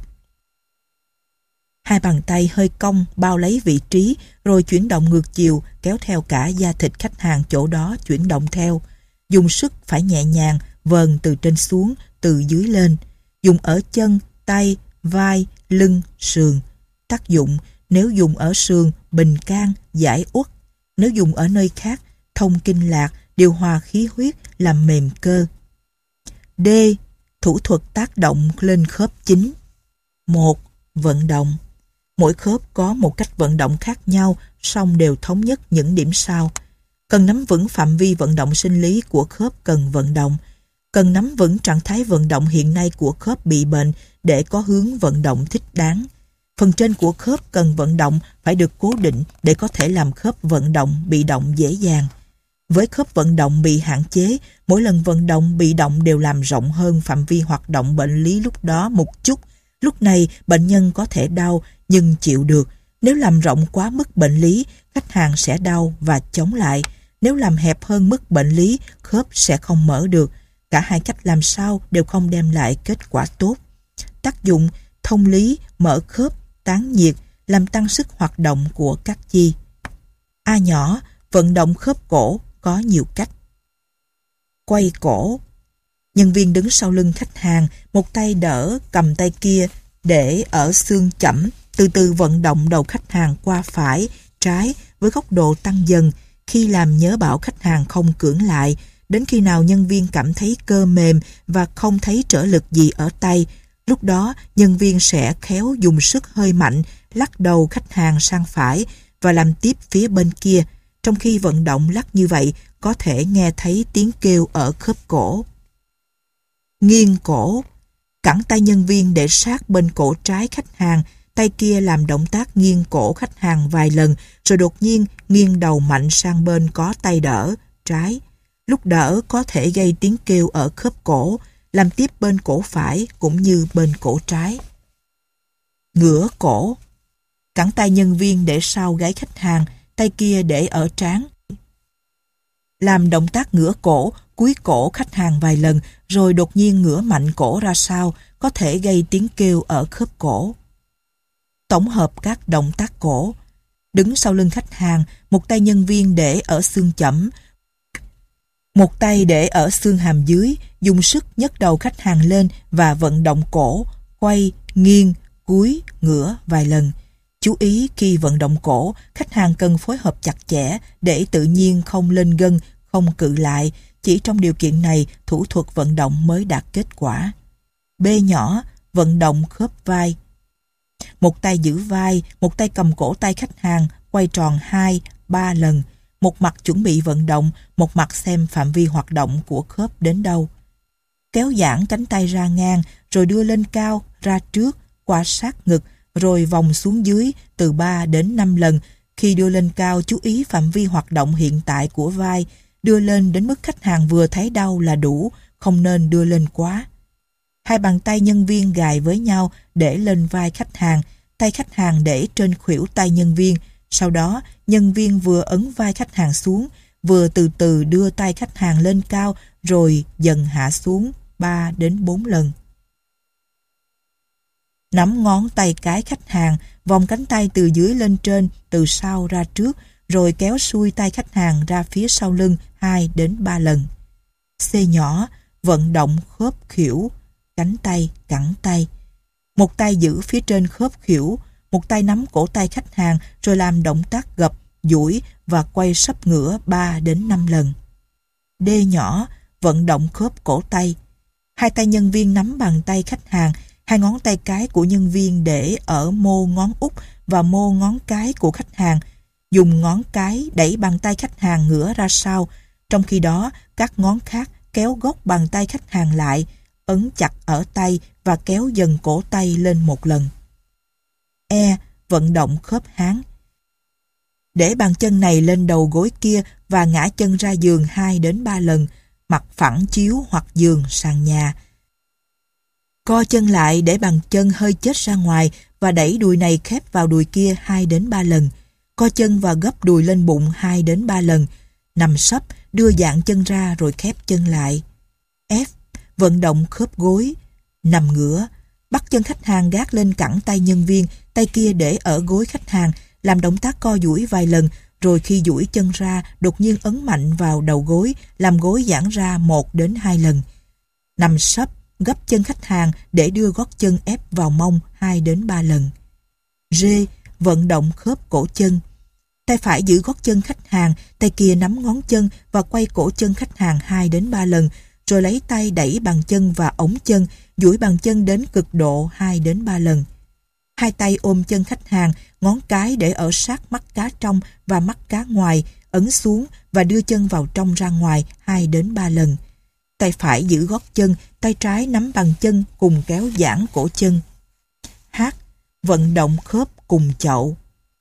Hai bàn tay hơi cong bao lấy vị trí rồi chuyển động ngược chiều, kéo theo cả da thịt khách hàng chỗ đó chuyển động theo. Dùng sức phải nhẹ nhàng, vờn từ trên xuống, từ dưới lên. Dùng ở chân, tay, vai, lưng, sườn. Tác dụng: nếu dùng ở sườn, bình can, giải uất. Nếu dùng ở nơi khác, thông kinh lạc, điều hòa khí huyết, làm mềm cơ. D. Thủ thuật tác động lên khớp chính. 1. Vận động. Mỗi khớp có một cách vận động khác nhau, song đều thống nhất những điểm sau. Cần nắm vững phạm vi vận động sinh lý của khớp cần vận động. Cần nắm vững trạng thái vận động hiện nay của khớp bị bệnh để có hướng vận động thích đáng. Phần trên của khớp cần vận động phải được cố định để có thể làm khớp vận động bị động dễ dàng. Với khớp vận động bị hạn chế, mỗi lần vận động bị động đều làm rộng hơn phạm vi hoạt động bệnh lý lúc đó một chút. Lúc này bệnh nhân có thể đau nhưng chịu được. Nếu làm rộng quá mức bệnh lý, khách hàng sẽ đau và chống lại. Nếu làm hẹp hơn mức bệnh lý, khớp sẽ không mở được. Cả hai cách làm sao đều không đem lại kết quả tốt. Tác dụng: thông lý, mở khớp, tán nhiệt, làm tăng sức hoạt động của các chi. A nhỏ. Vận động khớp cổ có nhiều cách. Quay cổ. Nhân viên đứng sau lưng khách hàng, một tay đỡ cầm tay kia để ở xương chẩm, từ từ vận động đầu khách hàng qua phải, trái với góc độ tăng dần. Khi làm nhớ bảo khách hàng không cưỡng lại, đến khi nào nhân viên cảm thấy cơ mềm và không thấy trở lực gì ở tay. Lúc đó nhân viên sẽ khéo dùng sức hơi mạnh lắc đầu khách hàng sang phải và làm tiếp phía bên kia. Trong khi vận động lắc như vậy, có thể nghe thấy tiếng kêu ở khớp cổ. Nghiêng cổ. Cẳng tay nhân viên để sát bên cổ trái khách hàng, tay kia làm động tác nghiêng cổ khách hàng vài lần, rồi đột nhiên nghiêng đầu mạnh sang bên có tay đỡ, trái. Lúc đỡ có thể gây tiếng kêu ở khớp cổ, làm tiếp bên cổ phải cũng như bên cổ trái. Ngửa cổ. Cẳng tay nhân viên để sau gáy khách hàng, tay kia để ở trán. Làm động tác ngửa cổ, cúi cổ khách hàng vài lần, rồi đột nhiên ngửa mạnh cổ ra sau, có thể gây tiếng kêu ở khớp cổ. Tổng hợp các động tác cổ. Đứng sau lưng khách hàng, một tay nhân viên để ở xương chẩm, một tay để ở xương hàm dưới, dùng sức nhấc đầu khách hàng lên và vận động cổ, quay, nghiêng, cúi, ngửa vài lần. Chú ý khi vận động cổ, khách hàng cần phối hợp chặt chẽ để tự nhiên không lên gân, không cự lại. Chỉ trong điều kiện này, thủ thuật vận động mới đạt kết quả. B nhỏ. vận động khớp vai. Một tay giữ vai, một tay cầm cổ tay khách hàng, quay tròn 2-3 lần. Một mặt chuẩn bị vận động, một mặt xem phạm vi hoạt động của khớp đến đâu. Kéo giãn cánh tay ra ngang, rồi đưa lên cao, ra trước, qua sát ngực, rồi vòng xuống dưới từ 3 đến 5 lần. Khi đưa lên cao, chú ý phạm vi hoạt động hiện tại của vai, đưa lên đến mức khách hàng vừa thấy đau là đủ, không nên đưa lên quá. Hai bàn tay nhân viên gài với nhau để lên vai khách hàng, tay khách hàng để trên khuỷu tay nhân viên. Sau đó, nhân viên vừa ấn vai khách hàng xuống, vừa từ từ đưa tay khách hàng lên cao, rồi dần hạ xuống 3 đến 4 lần. Nắm ngón tay cái khách hàng, vòng cánh tay từ dưới lên trên, từ sau ra trước, rồi kéo xuôi tay khách hàng ra phía sau lưng 2 đến 3 lần. C nhỏ, vận động khớp khuỷu, cánh tay, cẳng tay. Một tay giữ phía trên khớp khuỷu, một tay nắm cổ tay khách hàng rồi làm động tác gập, duỗi và quay sấp ngửa 3 đến 5 lần. D nhỏ, vận động khớp cổ tay. Hai tay nhân viên nắm bàn tay khách hàng, hai ngón tay cái của nhân viên để ở mô ngón út và mô ngón cái của khách hàng. Dùng ngón cái đẩy bàn tay khách hàng ngửa ra sau, trong khi đó các ngón khác kéo gốc bàn tay khách hàng lại, ấn chặt ở tay và kéo dần cổ tay lên một lần. E. Vận động khớp háng. Để bàn chân này lên đầu gối kia và ngã chân ra giường 2 đến 3 lần, mặt phẳng chiếu hoặc giường, sàn nhà. Co chân lại để bàn chân hơi chếch ra ngoài và đẩy đùi này khép vào đùi kia 2 đến 3 lần. Co chân và gấp đùi lên bụng 2 đến 3 lần. Nằm sấp, đưa dạn chân ra rồi khép chân lại. F. Vận động khớp gối. Nằm ngửa, bắt chân khách hàng gác lên cẳng tay nhân viên, tay kia để ở gối khách hàng, làm động tác co duỗi vài lần, rồi khi duỗi chân ra, đột nhiên ấn mạnh vào đầu gối, làm gối giãn ra 1 đến 2 lần. Nằm sấp, gấp chân khách hàng để đưa gót chân ép vào mông 2 đến 3 lần. G. Vận động khớp cổ chân. Tay phải giữ gót chân khách hàng, tay kia nắm ngón chân và quay cổ chân khách hàng 2 đến 3 lần, rồi lấy tay đẩy bàn chân và ống chân, duỗi bàn chân đến cực độ 2 đến 3 lần. Hai tay ôm chân khách hàng, ngón cái để ở sát mắt cá trong và mắt cá ngoài, ấn xuống và đưa chân vào trong ra ngoài 2 đến 3 lần. Tay phải giữ gót chân, tay trái nắm bàn chân cùng kéo giãn cổ chân. H. Vận động khớp cùng chậu.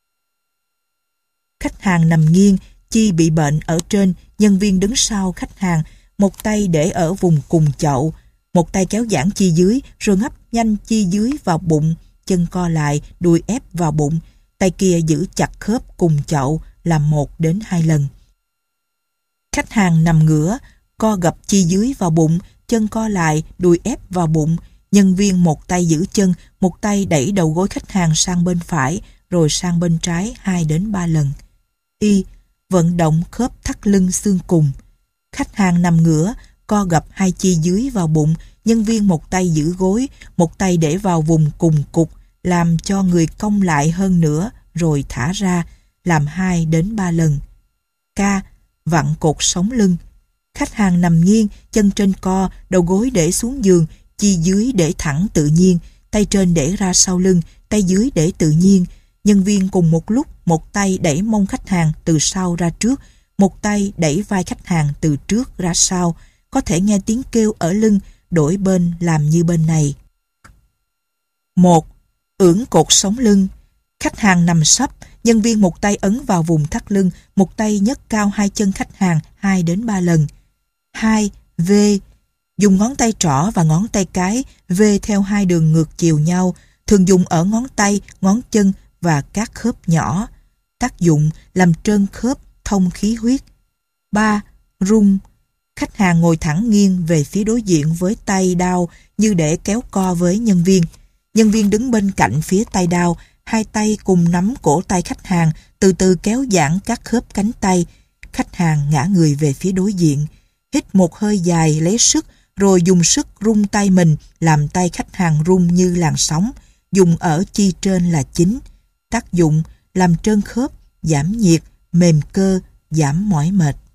Khách hàng nằm nghiêng, chi bị bệnh ở trên, nhân viên đứng sau khách hàng, một tay để ở vùng cùng chậu, một tay kéo giãn chi dưới rồi ngấp nhanh chi dưới vào bụng, chân co lại, đùi ép vào bụng, tay kia giữ chặt khớp cùng chậu làm 1 đến 2 lần. Khách hàng nằm ngửa, co gập chi dưới vào bụng, chân co lại, đùi ép vào bụng, nhân viên một tay giữ chân, một tay đẩy đầu gối khách hàng sang bên phải, rồi sang bên trái 2 đến 3 lần. Y. Vận động khớp thắt lưng xương cùng. Khách hàng nằm ngửa, co gập hai chi dưới vào bụng, nhân viên một tay giữ gối, một tay để vào vùng cùng cục, làm cho người cong lại hơn nữa, rồi thả ra, làm 2 đến 3 lần. K. Vặn cột sống lưng. Khách hàng nằm nghiêng, chân trên co, đầu gối để xuống giường, chi dưới để thẳng tự nhiên, tay trên để ra sau lưng, tay dưới để tự nhiên. Nhân viên cùng một lúc, một tay đẩy mông khách hàng từ sau ra trước, một tay đẩy vai khách hàng từ trước ra sau. Có thể nghe tiếng kêu ở lưng, đổi bên làm như bên này. 1. Ưỡn cột sống lưng. Khách hàng nằm sấp, nhân viên một tay ấn vào vùng thắt lưng, một tay nhấc cao hai chân khách hàng 2 đến 3 lần. 2. V. Dùng ngón tay trỏ và ngón tay cái V theo hai đường ngược chiều nhau, thường dùng ở ngón tay, ngón chân và các khớp nhỏ. Tác dụng làm trơn khớp, thông khí huyết. 3. Rung. Khách hàng ngồi thẳng nghiêng về phía đối diện với tay đao như để kéo co với nhân viên. Nhân viên đứng bên cạnh phía tay đao, hai tay cùng nắm cổ tay khách hàng, từ từ kéo giãn các khớp cánh tay. Khách hàng ngã người về phía đối diện. Hít một hơi dài lấy sức, rồi dùng sức rung tay mình, làm tay khách hàng rung như làn sóng. Dùng ở chi trên là chính. Tác dụng làm trơn khớp, giảm nhiệt, mềm cơ, giảm mỏi mệt.